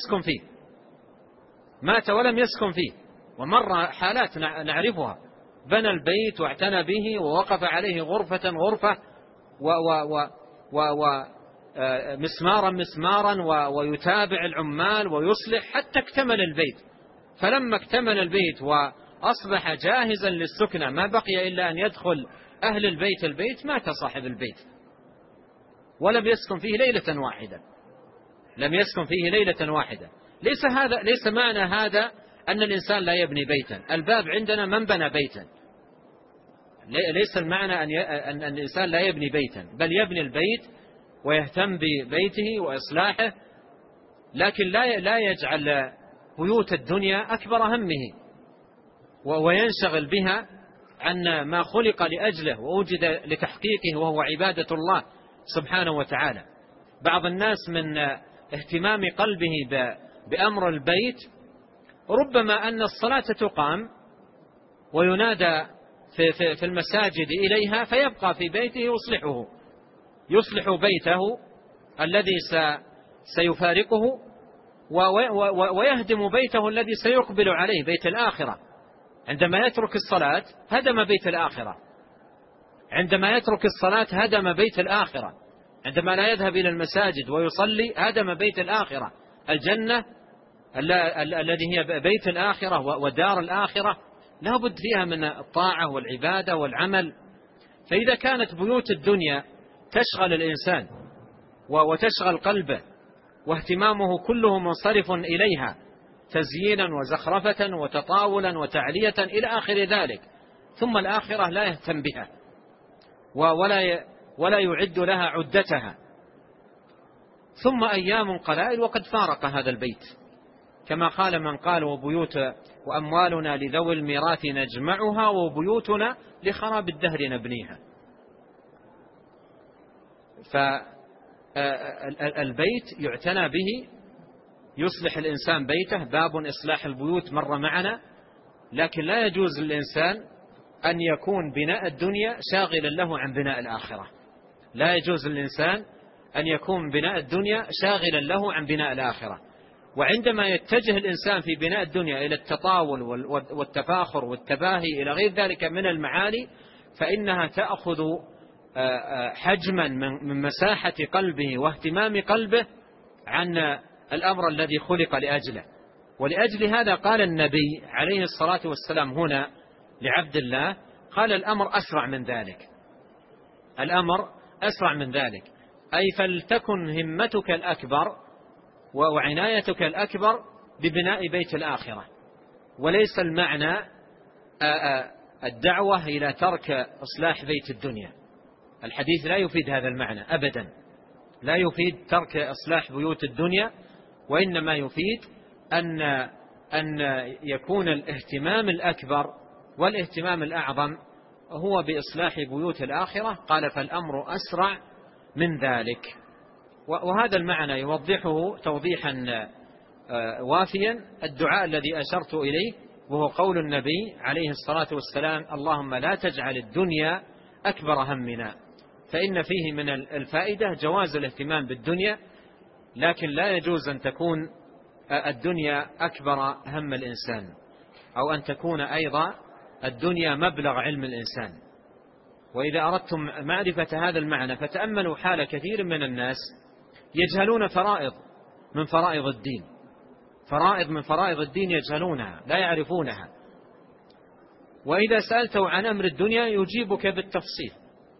يسكن فيه. ومر حالات نعرفها، بنى البيت واعتنى به ووقف عليه غرفة ومسمارا ويتابع العمال ويصلح حتى اكتمل البيت. فلما اكتمل البيت وأصبح جاهزا للسكنة، ما بقي إلا أن يدخل أهل البيت مات صاحب البيت ولم يسكن فيه ليلة واحدة. ليس معنى هذا أن الإنسان لا يبني بيتا. الباب عندنا من بنى بيتا، ليس المعنى أن الإنسان لا يبني بيتا، بل يبني البيت ويهتم ببيته وإصلاحه، لكن لا يجعل بيوت الدنيا أكبر همه وينشغل بها عن ما خلق لأجله ووجد لتحقيقه، وهو عبادة الله سبحانه وتعالى. بعض الناس من اهتمام قلبه بأمر البيت ربما أن الصلاة تقام وينادى في المساجد إليها، فيبقى في بيته يصلح بيته الذي سيفارقه، ويهدم بيته الذي سيقبل عليه، بيت الآخرة. عندما يترك الصلاة هدم بيت الآخرة، عندما لا يذهب إلى المساجد ويصلي هدم بيت الآخرة. الجنة الذي هي بيت الآخرة ودار الآخرة لا بد فيها من الطاعة والعبادة والعمل. فإذا كانت بيوت الدنيا تشغل الإنسان وتشغل قلبه واهتمامه كله منصرف إليها تزيينا وزخرفة وتطاولا وتعلية إلى آخر ذلك، ثم الآخرة لا يهتم بها ولا يعد لها عدتها، ثم أيام قلائل وقد فارق هذا البيت، كما قال من قال وأموالنا لذوي الميراث نجمعها وبيوتنا لخراب الدهر نبنيها. فالبيت يعتنى به، يصلح الإنسان بيته، باب إصلاح البيوت مر معنا، لكن لا يجوز للإنسان أن يكون بناء الدنيا شاغلا له عن بناء الآخرة. لا يجوز للإنسان أن يكون بناء الدنيا شاغلا له عن بناء الآخرة. وعندما يتجه الإنسان في بناء الدنيا إلى التطاول والتفاخر والتباهي إلى غير ذلك من المعاني، فإنها تأخذ حجما من مساحة قلبه واهتمام قلبه عن الأمر الذي خلق لأجله. ولأجل هذا قال النبي عليه الصلاة والسلام هنا لعبد الله، قال الأمر أسرع من ذلك، الأمر أسرع من ذلك، أي فلتكن همتك الأكبر وعنايتك الأكبر ببناء بيت الآخرة، وليس المعنى الدعوة إلى ترك إصلاح بيت الدنيا. الحديث لا يفيد هذا المعنى أبدا، لا يفيد ترك إصلاح بيوت الدنيا، وإنما يفيد أن يكون الاهتمام الأكبر والاهتمام الأعظم هو بإصلاح بيوت الآخرة. قال فالأمر أسرع من ذلك. وهذا المعنى يوضحه توضيحا وافيا الدعاء الذي أشرت إليه، وهو قول النبي عليه الصلاة والسلام: اللهم لا تجعل الدنيا أكبر همنا. فإن فيه من الفائدة جواز الاهتمام بالدنيا، لكن لا يجوز أن تكون الدنيا أكبر هم الإنسان، أو أن تكون أيضا الدنيا مبلغ علم الإنسان. وإذا أردتم معرفة هذا المعنى فتأملوا حال كثير من الناس يجهلون فرائض من فرائض الدين، فرائض من فرائض الدين يجهلونها لا يعرفونها، وإذا سألته عن أمر الدنيا يجيبك بالتفصيل،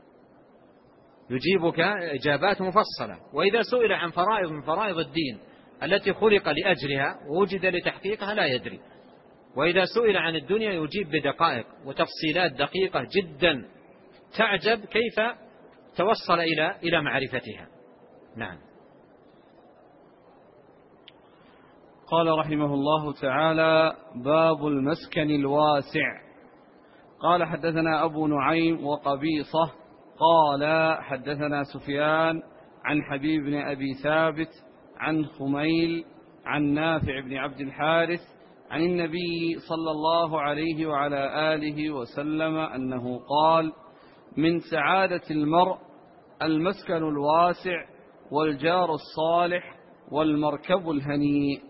يجيبك إجابات مفصلة. وإذا سئل عن فرائض من فرائض الدين التي خلق لأجلها ووجد لتحقيقها لا يدري. وإذا سئل عن الدنيا يجيب بدقائق وتفصيلات دقيقة جدا، تعجب كيف توصل إلى معرفتها. نعم. قال رحمه الله تعالى: باب المسكن الواسع. قال حدثنا أبو نعيم وقبيصة قال حدثنا سفيان عن حبيب بن أبي ثابت عن خميل عن نافع بن عبد الحارث عن النبي صلى الله عليه وعلى آله وسلم أنه قال: من سعادة المرء المسكن الواسع والجار الصالح والمركب الهنيء.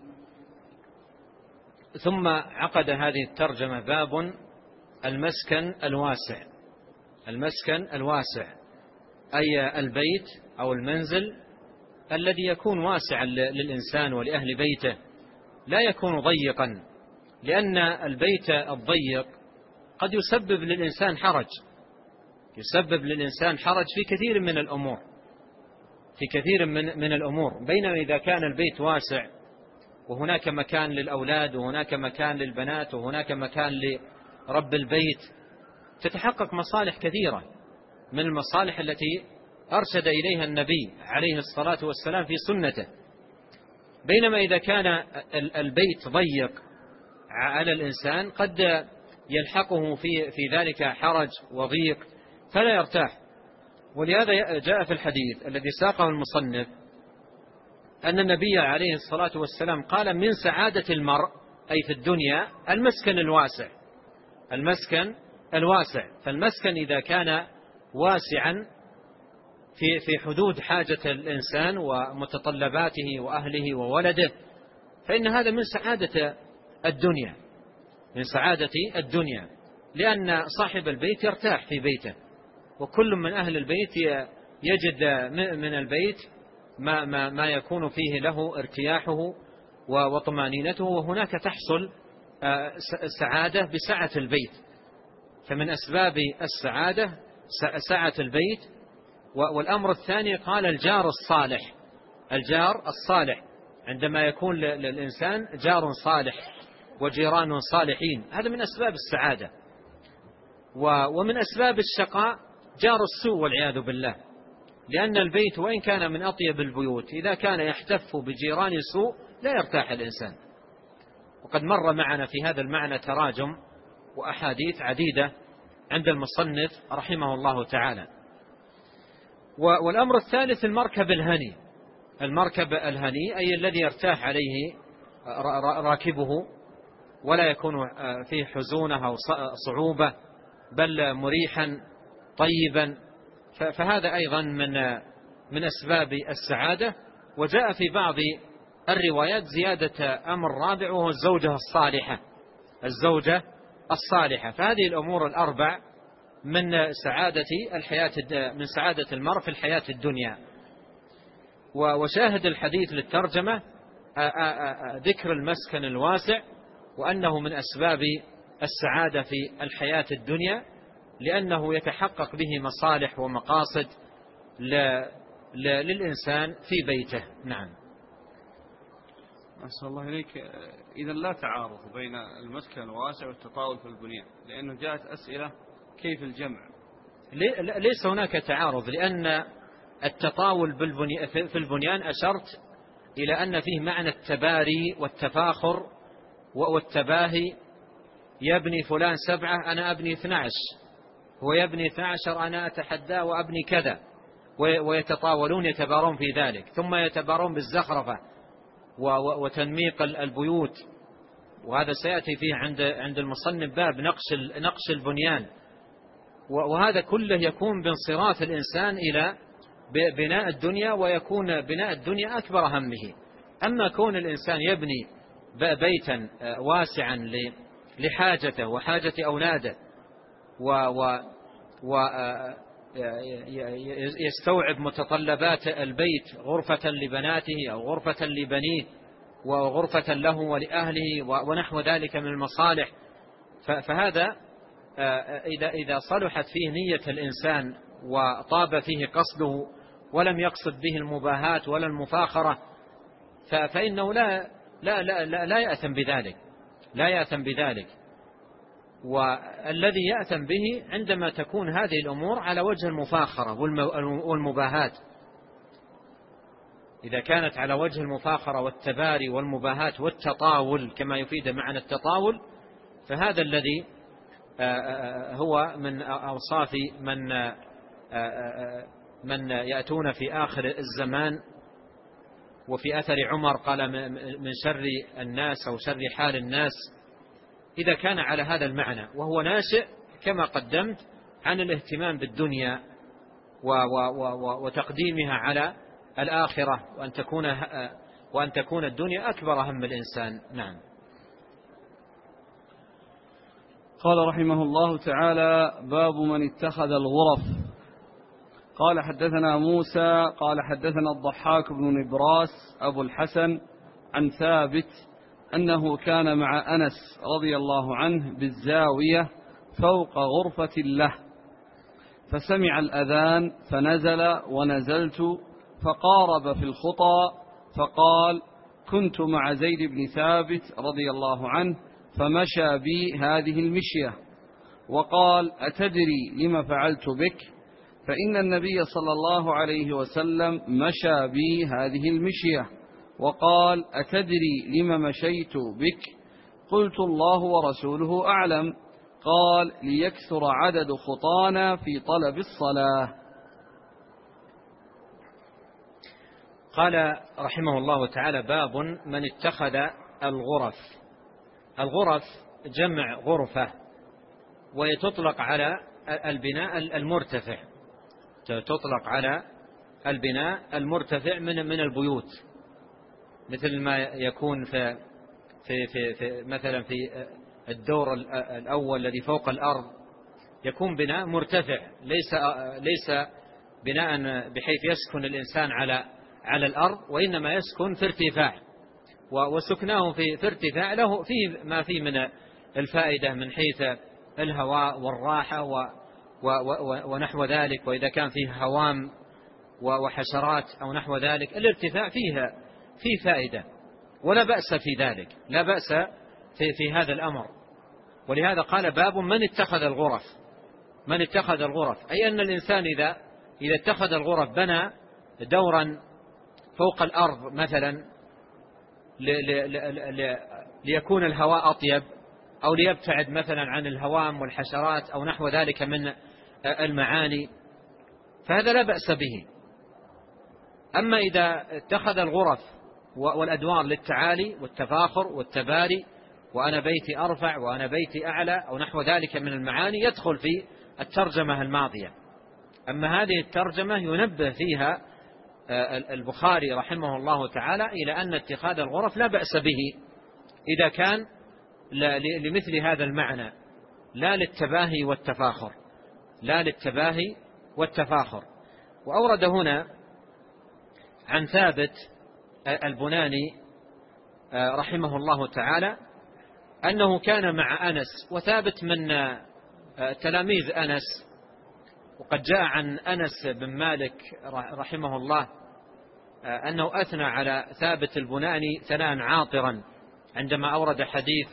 ثم عقد هذه الترجمة باب المسكن الواسع. المسكن الواسع أي البيت أو المنزل الذي يكون واسعا للإنسان ولأهل بيته، لا يكون ضيقا، لأن البيت الضيق قد يسبب للإنسان حرج، يسبب للإنسان حرج في كثير من الأمور، في كثير من الأمور. بينما إذا كان البيت واسع وهناك مكان للأولاد وهناك مكان للبنات وهناك مكان لرب البيت، تتحقق مصالح كثيرة من المصالح التي أرشد إليها النبي عليه الصلاة والسلام في سنته. بينما إذا كان البيت ضيق على الإنسان قد يلحقه في ذلك حرج وضيق فلا يرتاح. ولهذا جاء في الحديث الذي ساقه المصنف أن النبي عليه الصلاة والسلام قال: من سعادة المرء أي في الدنيا المسكن الواسع. المسكن الواسع، فالمسكن إذا كان واسعا في حدود حاجة الإنسان ومتطلباته وأهله وولده، فإن هذا من سعادة الدنيا، من سعادة الدنيا، لأن صاحب البيت يرتاح في بيته، وكل من أهل البيت يجد من البيت ما يكون فيه له ارتياحه وطمانينته، وهناك تحصل السعادة بسعة البيت. فمن أسباب السعادة سعة البيت. والأمر الثاني قال الجار الصالح. الجار الصالح عندما يكون للإنسان جار صالح وجيران صالحين، هذا من أسباب السعادة. ومن أسباب الشقاء جار السوء والعياذ بالله، لأن البيت وإن كان من أطيب البيوت إذا كان يحتف بجيران سوء لا يرتاح الإنسان. وقد مر معنا في هذا المعنى تراجم وأحاديث عديدة عند المصنف رحمه الله تعالى. والأمر الثالث المركب الهني. المركب الهني أي الذي يرتاح عليه راكبه ولا يكون فيه حزونة أو صعوبة، بل مريحا طيبا، فهذا أيضا من أسباب السعادة. وجاء في بعض الروايات زيادة أمر رابع وهو الزوجة الصالحة. الزوجة الصالحة. فهذه الأمور الأربع من سعادة المرء في الحياة الدنيا. وشاهد الحديث للترجمة ذكر المسكن الواسع، وأنه من أسباب السعادة في الحياة الدنيا، لأنه يتحقق به مصالح ومقاصد للإنسان في بيته. نعم. أحسن الله إليك. إذا لا تعارض بين المسكن الواسع والتطاول في البنيان، لأنه جاءت أسئلة كيف الجمع. ليس هناك تعارض، لأن التطاول في البنيان أشرت إلى أن فيه معنى التباري والتفاخر والتباهي. يبني فلان 7 أنا أبني 12، هو يبني 12 أنا أتحدى وأبني كذا، ويتطاولون يتبارون في ذلك، ثم يتبارون بالزخرفة وتنميق البيوت. وهذا سيأتي فيه عند المصنف باب نقش البنيان. وهذا كله يكون بانصراف الإنسان إلى بناء الدنيا، ويكون بناء الدنيا أكبر همه. أما كون الإنسان يبني بيتا واسعا لحاجته وحاجة أولاده ويستوعب متطلبات البيت، غرفة لبناته أو غرفة لبنيه وغرفة له ولأهله ونحو ذلك من المصالح، فهذا إذا صلحت فيه نية الإنسان وطاب فيه قصده ولم يقصد به المباهات ولا المفاخرة، فإنه لا يأثم بذلك، لا يأثم بذلك. والذي يأثم به عندما تكون هذه الأمور على وجه المفاخرة والمباهات. إذا كانت على وجه المفاخرة والتباري والمباهات والتطاول كما يفيد معنى التطاول، فهذا الذي هو من أوصاف من يأتون في آخر الزمان. وفي أثر عمر قال من شر الناس أو شر حال الناس، إذا كان على هذا المعنى، وهو ناشئ كما قدمت عن الاهتمام بالدنيا وتقديمها على الآخرة، وأن تكون الدنيا أكبر هم الإنسان. نعم. قال رحمه الله تعالى: باب من اتخذ الغرف. قال حدثنا موسى قال حدثنا الضحاك بن نبراس أبو الحسن عن ثابت أنه كان مع أنس رضي الله عنه بالزاوية فوق غرفة له، فسمع الأذان فنزل ونزلت فقارب في الخطى، فقال: كنت مع زيد بن ثابت رضي الله عنه فمشى بي هذه المشية، وقال: أتدري لما فعلت بك؟ فإن النبي صلى الله عليه وسلم مشى بي هذه المشية، وقال: أتدري لما مشيت بك؟ قلت: الله ورسوله أعلم. قال: ليكثر عدد خطانا في طلب الصلاة. قال رحمه الله تعالى: باب من اتخذ الغرف. الغرف جمع غرفة، ويتطلق على البناء المرتفع، تطلق على البناء المرتفع من البيوت، مثل ما يكون في مثلا في الدور الأول الذي فوق الأرض، يكون بناء مرتفع، ليس بناء بحيث يسكن الإنسان على الأرض، وإنما يسكن في ارتفاع، وسكناه في ارتفاع له فيه ما فيه من الفائدة من حيث الهواء والراحة ونحو ذلك، وإذا كان فيه هوام وحشرات أو نحو ذلك، الارتفاع فيه فائدة ولا بأس في ذلك، لا بأس في هذا الأمر. ولهذا قال باب من اتخذ الغرف. من اتخذ الغرف أي أن الإنسان إذا اتخذ الغرف بنى دورا فوق الأرض مثلا ليكون الهواء أطيب، أو ليبتعد مثلا عن الهوام والحشرات أو نحو ذلك من المعاني، فهذا لا بأس به. أما إذا اتخذ الغرف والأدوار للتعالي والتفاخر والتباري، وأنا بيتي أرفع وأنا بيتي أعلى أو نحو ذلك من المعاني، يدخل في الترجمة الماضية. أما هذه الترجمة ينبه فيها البخاري رحمه الله تعالى إلى أن اتخاذ الغرف لا بأس به إذا كان لمثل هذا المعنى، لا للتباهي والتفاخر، لا للتباهي والتفاخر. وأورد هنا عن ثابت البناني رحمه الله تعالى أنه كان مع أنس، وثابت من تلاميذ أنس، وقد جاء عن أنس بن مالك رحمه الله أنه أثنى على ثابت البناني ثناء عاطرا عندما أورد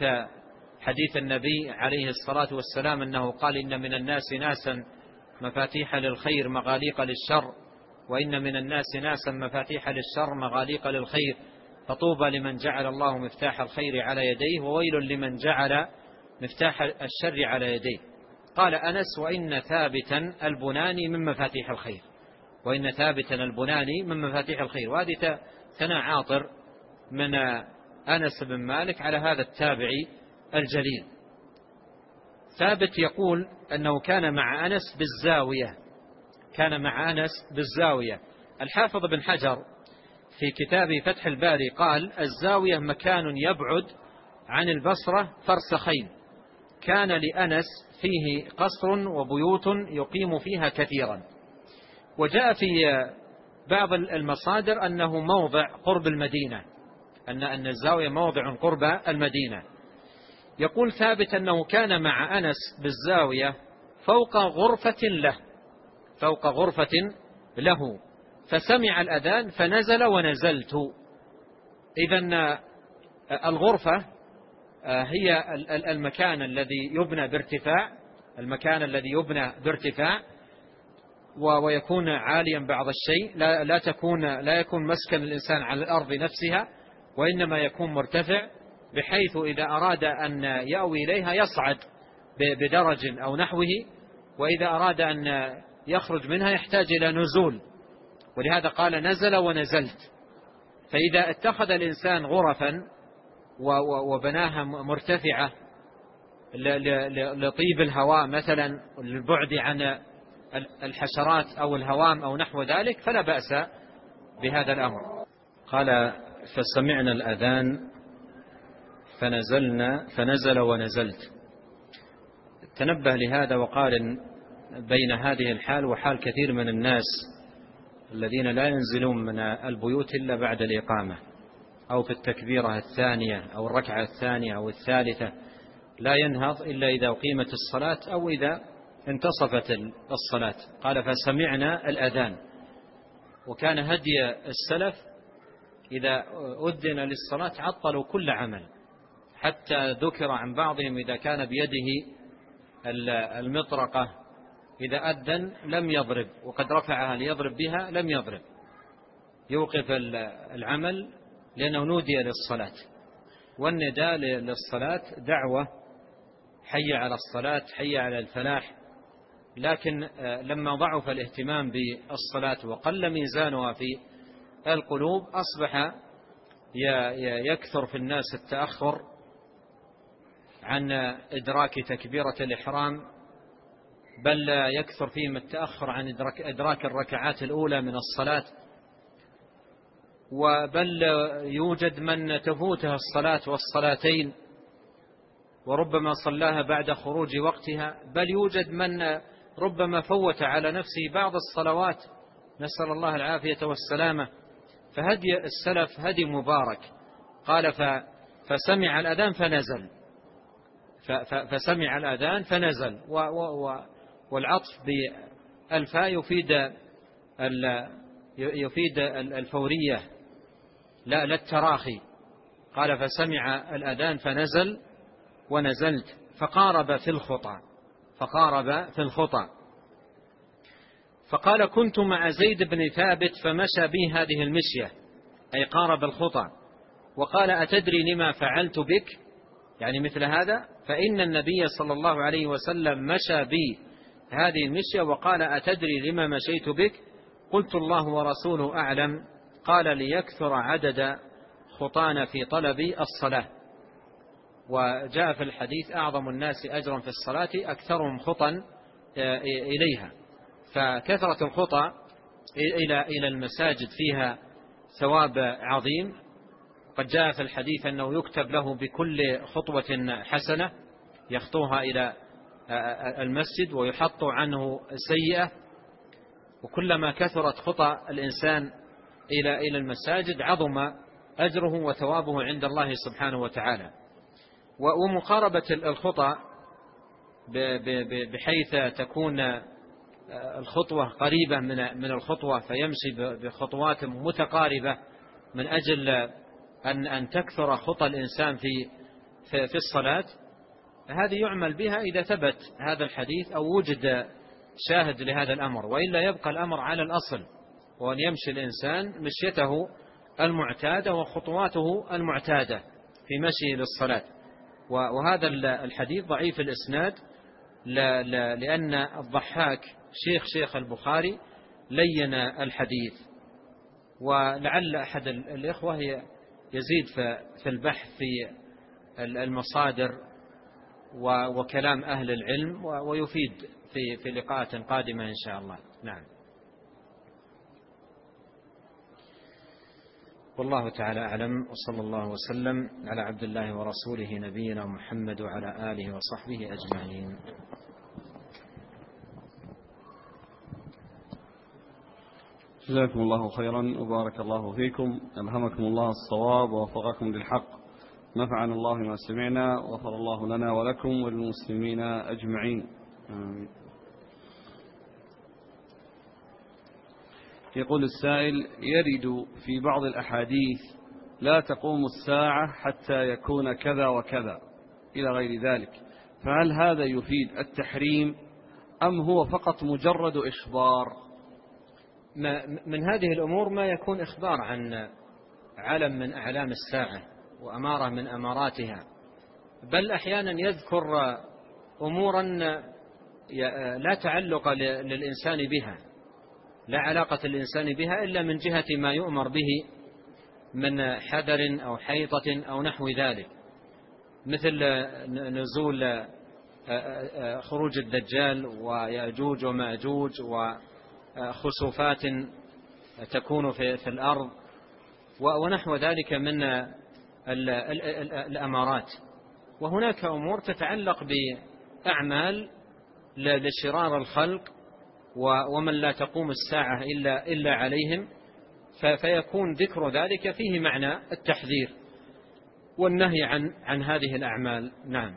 حديث النبي عليه الصلاة والسلام أنه قال: إن من الناس ناسا مفاتيح للخير مغاليق للشر، وإن من الناس ناسا مفاتيح للشر مغاليق للخير، فطوبى لمن جعل الله مفتاح الخير على يديه، وويل لمن جعل مفتاح الشر على يديه. قال أنس: وإن ثابتا البناني من مفاتيح الخير، وإن ثابتا البناني من مفاتيح الخير. وهذه ثناء عاطر من أنس بن مالك على هذا التابعي الجليل. ثابت يقول أنه كان مع أنس بالزاوية، كان مع أنس بالزاوية. الحافظ بن حجر في كتاب فتح الباري قال: الزاوية مكان يبعد عن البصرة فرسخين، كان لأنس فيه قصر وبيوت يقيم فيها كثيرا. وجاء في بعض المصادر أنه موضع قرب المدينة، أن الزاوية موضع قرب المدينة. يقول ثابت أنه كان مع أنس بالزاوية فوق غرفة له فسمع الأذان فنزل ونزلت. إذن الغرفة هي المكان الذي يبنى بارتفاع، ويكون عاليا بعض الشيء، لا يكون مسكن الإنسان على الأرض نفسها، وإنما يكون مرتفع، بحيث إذا أراد أن يأوي إليها يصعد بدرج أو نحوه، وإذا أراد أن يخرج منها يحتاج إلى نزول. ولهذا قال: نزل ونزلت. فإذا اتخذ الإنسان غرفا وبناها مرتفعة لطيب الهواء مثلا، للبعد عن الحشرات أو الهوام أو نحو ذلك، فلا بأس بهذا الأمر. قال: فسمعنا الأذان فنزل ونزلت. تنبه لهذا وقارن بين هذه الحال وحال كثير من الناس الذين لا ينزلون من البيوت إلا بعد الإقامة، أو في التكبيرة الثانية أو الركعة الثانية أو الثالثة، لا ينهض إلا إذا أقيمت الصلاة أو إذا انتصفت الصلاة. قال: فسمعنا الأذان. وكان هدي السلف إذا أذن للصلاة عطلوا كل عمل، حتى ذكر عن بعضهم إذا كان بيده المطرقة إذا أذن لم يضرب، وقد رفعها ليضرب بها لم يضرب، يوقف العمل لأنه نودي للصلاة. والنداء للصلاة دعوة: حي على الصلاة، حي على الفلاح. لكن لما ضعف الاهتمام بالصلاة وقل ميزانها في القلوب، أصبح يكثر في الناس التأخر عن إدراك تكبيرة الإحرام، بل يكثر فيهم التأخر عن إدراك الركعات الأولى من الصلاة، وبل يوجد من تفوتها الصلاة والصلاتين وربما صلاها بعد خروج وقتها، بل يوجد من ربما فوت على نفسه بعض الصلوات، نسأل الله العافية والسلامة. فهدي السلف هدي مبارك. قال: فسمع الأذان فنزل، فسمع الأذان فنزل، والعطف بالفاء يفيد الفورية لا التراخي. قال فسمع الأذان فنزل ونزلت فقارب في الخطى. فقال كنت مع زيد بن ثابت فمشى بي هذه المشية، أي قارب الخطى. وقال أتدري لما فعلت بك، يعني مثل هذا، فإن النبي صلى الله عليه وسلم مشى بي هذه المشية وقال أتدري لما مشيت بك؟ قلت الله ورسوله أعلم. قال ليكثر عدد خطانا في طلب الصلاة. وجاء في الحديث أعظم الناس أجرا في الصلاة أكثرهم خطا إليها. فكثرة الخطى إلى المساجد فيها ثواب عظيم. قد جاء في الحديث أنه يكتب له بكل خطوة حسنة يخطوها إلى المسجد ويحط عنه سيئة. وكلما كثرت خطى الإنسان إلى المساجد عظم أجره وثوابه عند الله سبحانه وتعالى. ومقاربة الخطى بحيث تكون الخطوة قريبة من الخطوة فيمشي بخطوات متقاربة من أجل أن تكثر خطى الإنسان في الصلاة. هذه يعمل بها إذا ثبت هذا الحديث أو وجد شاهد لهذا الأمر، وإلا يبقى الأمر على الأصل، وأن يمشي الإنسان مشيته المعتادة وخطواته المعتادة في مشي للصلاة. وهذا الحديث ضعيف الإسناد لأن الضحاك شيخ البخاري لين الحديث. ولعل أحد الإخوة يزيد في البحث في المصادر وكلام أهل العلم ويفيد في لقاءات قادمة إن شاء الله. نعم، والله تعالى أعلم، وصلى الله وسلم على عبد الله ورسوله نبينا محمد وعلى آله وصحبه أجمعين. جزاكم الله خيرا وبارك الله فيكم، ألهمكم الله الصواب ووفقكم للحق، نفعنا الله ما سمعنا، وغفر الله لنا ولكم وللمسلمين أجمعين، آمين. يقول السائل: يرد في بعض الأحاديث لا تقوم الساعة حتى يكون كذا وكذا إلى غير ذلك، فهل هذا يفيد التحريم أم هو فقط مجرد إخبار؟ من هذه الأمور ما يكون إخبار عن علم من أعلام الساعة وأمارة من أماراتها، بل أحيانا يذكر أمورا لا تعلق للإنسان بها، لا علاقة الإنسان بها إلا من جهة ما يؤمر به من حذر أو حيطة أو نحو ذلك، مثل نزول خروج الدجال ويأجوج ومأجوج وخسوفات تكون في الأرض ونحو ذلك من الأمارات. وهناك أمور تتعلق بأعمال لشرار الخلق ومن لا تقوم الساعة إلا عليهم، فيكون ذكر ذلك فيه معنى التحذير والنهي عن هذه الأعمال. نعم.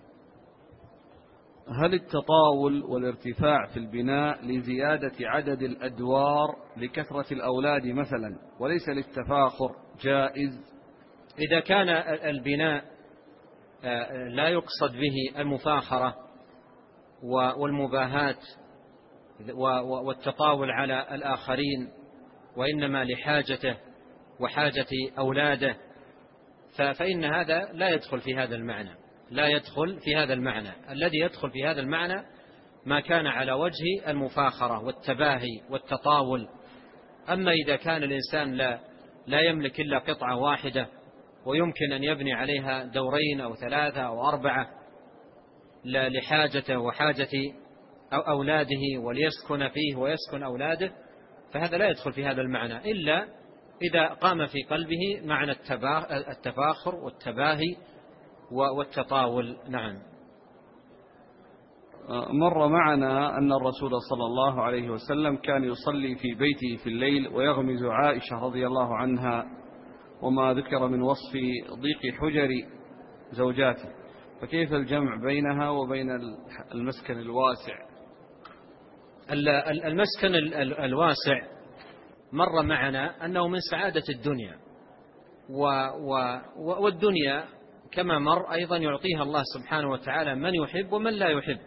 هل التطاول والارتفاع في البناء لزيادة عدد الأدوار لكثرة الأولاد مثلا وليس للتفاخر جائز؟ إذا كان البناء لا يقصد به المفاخرة والمباهات والتطاول على الآخرين، وإنما لحاجته وحاجة أولاده، فإن هذا لا يدخل في هذا المعنى، لا يدخل في هذا المعنى. الذي يدخل في هذا المعنى ما كان على وجه المفاخرة والتباهي والتطاول. أما إذا كان الإنسان لا يملك إلا قطعة واحدة ويمكن أن يبني عليها دورين أو ثلاثة أو أربعة لحاجته وحاجة أولاده وليسكن فيه ويسكن أولاده، فهذا لا يدخل في هذا المعنى إلا إذا قام في قلبه معنى التفاخر والتباهي والتطاول. نعم. مر معنا أن الرسول صلى الله عليه وسلم كان يصلي في بيته في الليل ويغمز عائشة رضي الله عنها، وما ذكر من وصف ضيق حجر زوجاته، فكيف الجمع بينها وبين المسكن الواسع؟ المسكن الواسع مر معنا أنه من سعادة الدنيا، والدنيا كما مر أيضا يعطيها الله سبحانه وتعالى من يحب ومن لا يحب.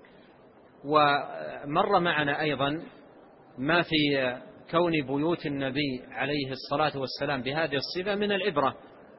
ومر معنا أيضا ما في كون بيوت النبي عليه الصلاة والسلام بهذه الصفة من العبرة،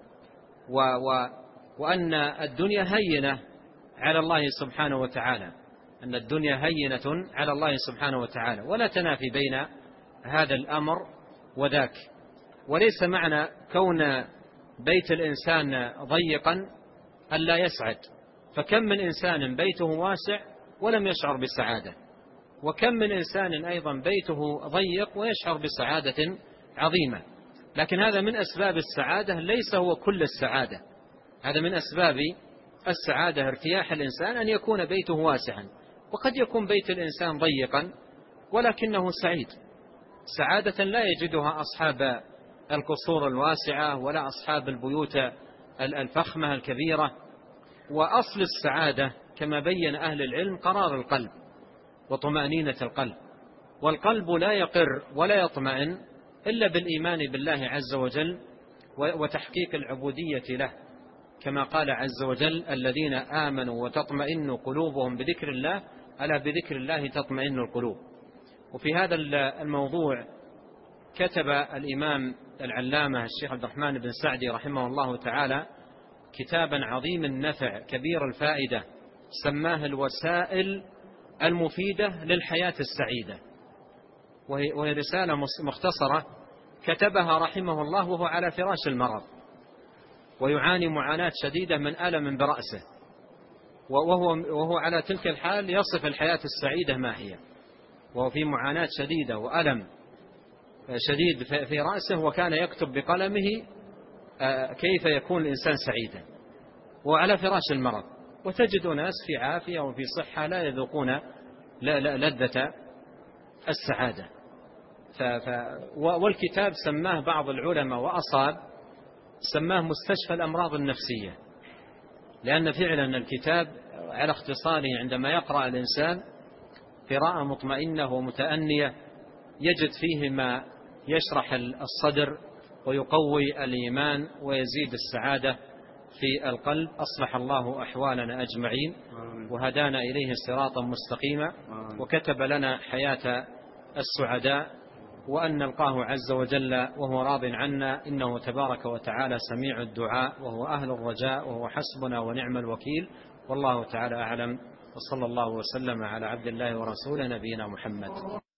وأن الدنيا هينة على الله سبحانه وتعالى، أن الدنيا هينة على الله سبحانه وتعالى، ولا تنافي بين هذا الأمر وذاك. وليس معنى كون بيت الإنسان ضيقا ألا يسعد، فكم من إنسان بيته واسع ولم يشعر بسعادة، وكم من إنسان أيضا بيته ضيق ويشعر بسعادة عظيمة. لكن هذا من أسباب السعادة، ليس هو كل السعادة. هذا من أسباب السعادة ارتياح الإنسان أن يكون بيته واسعا، وقد يكون بيت الإنسان ضيقا ولكنه سعيد، سعادة لا يجدها أصحاب القصور الواسعة ولا أصحاب البيوت الفخمة الكبيرة. وأصل السعادة كما بين أهل العلم قرار القلب وطمأنينة القلب، والقلب لا يقر ولا يطمئن إلا بالإيمان بالله عز وجل وتحقيق العبودية له، كما قال عز وجل: الذين آمنوا وتطمئن قلوبهم بذكر الله، ألا بذكر الله تطمئن القلوب. وفي هذا الموضوع كتب الإمام العلامة الشيخ عبد الرحمن بن سعدي رحمه الله تعالى كتابا عظيم النفع كبير الفائدة، سماه الوسائل المفيدة للحياة السعيدة، وهي رسالة مختصرة كتبها رحمه الله وهو على فراش المرض، ويعاني معاناة شديدة من ألم برأسه، وهو على تلك الحال يصف الحياة السعيدة ما هي، وهو في معاناة شديدة وألم شديد في رأسه، وكان يكتب بقلمه كيف يكون الإنسان سعيدا وعلى فراش المرض. وتجد ناس في عافية وفي صحة لا يذوقون لذة السعادة. والكتاب سماه بعض العلماء وأصاب سماه مستشفى الأمراض النفسية، لأن فعلا الكتاب على اختصاره عندما يقرأ الإنسان قراءة مطمئنة ومتأنية يجد فيه ما يشرح الصدر ويقوي الإيمان ويزيد السعادة في القلب. أصلح الله أحوالنا أجمعين وهدانا إليه صراطا مستقيما، وكتب لنا حياة السعداء، وأن نلقاه عز وجل وهو راض عنا، إنه تبارك وتعالى سميع الدعاء وهو أهل الرجاء وهو حسبنا ونعم الوكيل. والله تعالى أعلم، وصلى الله وسلم على عبد الله ورسوله نبينا محمد.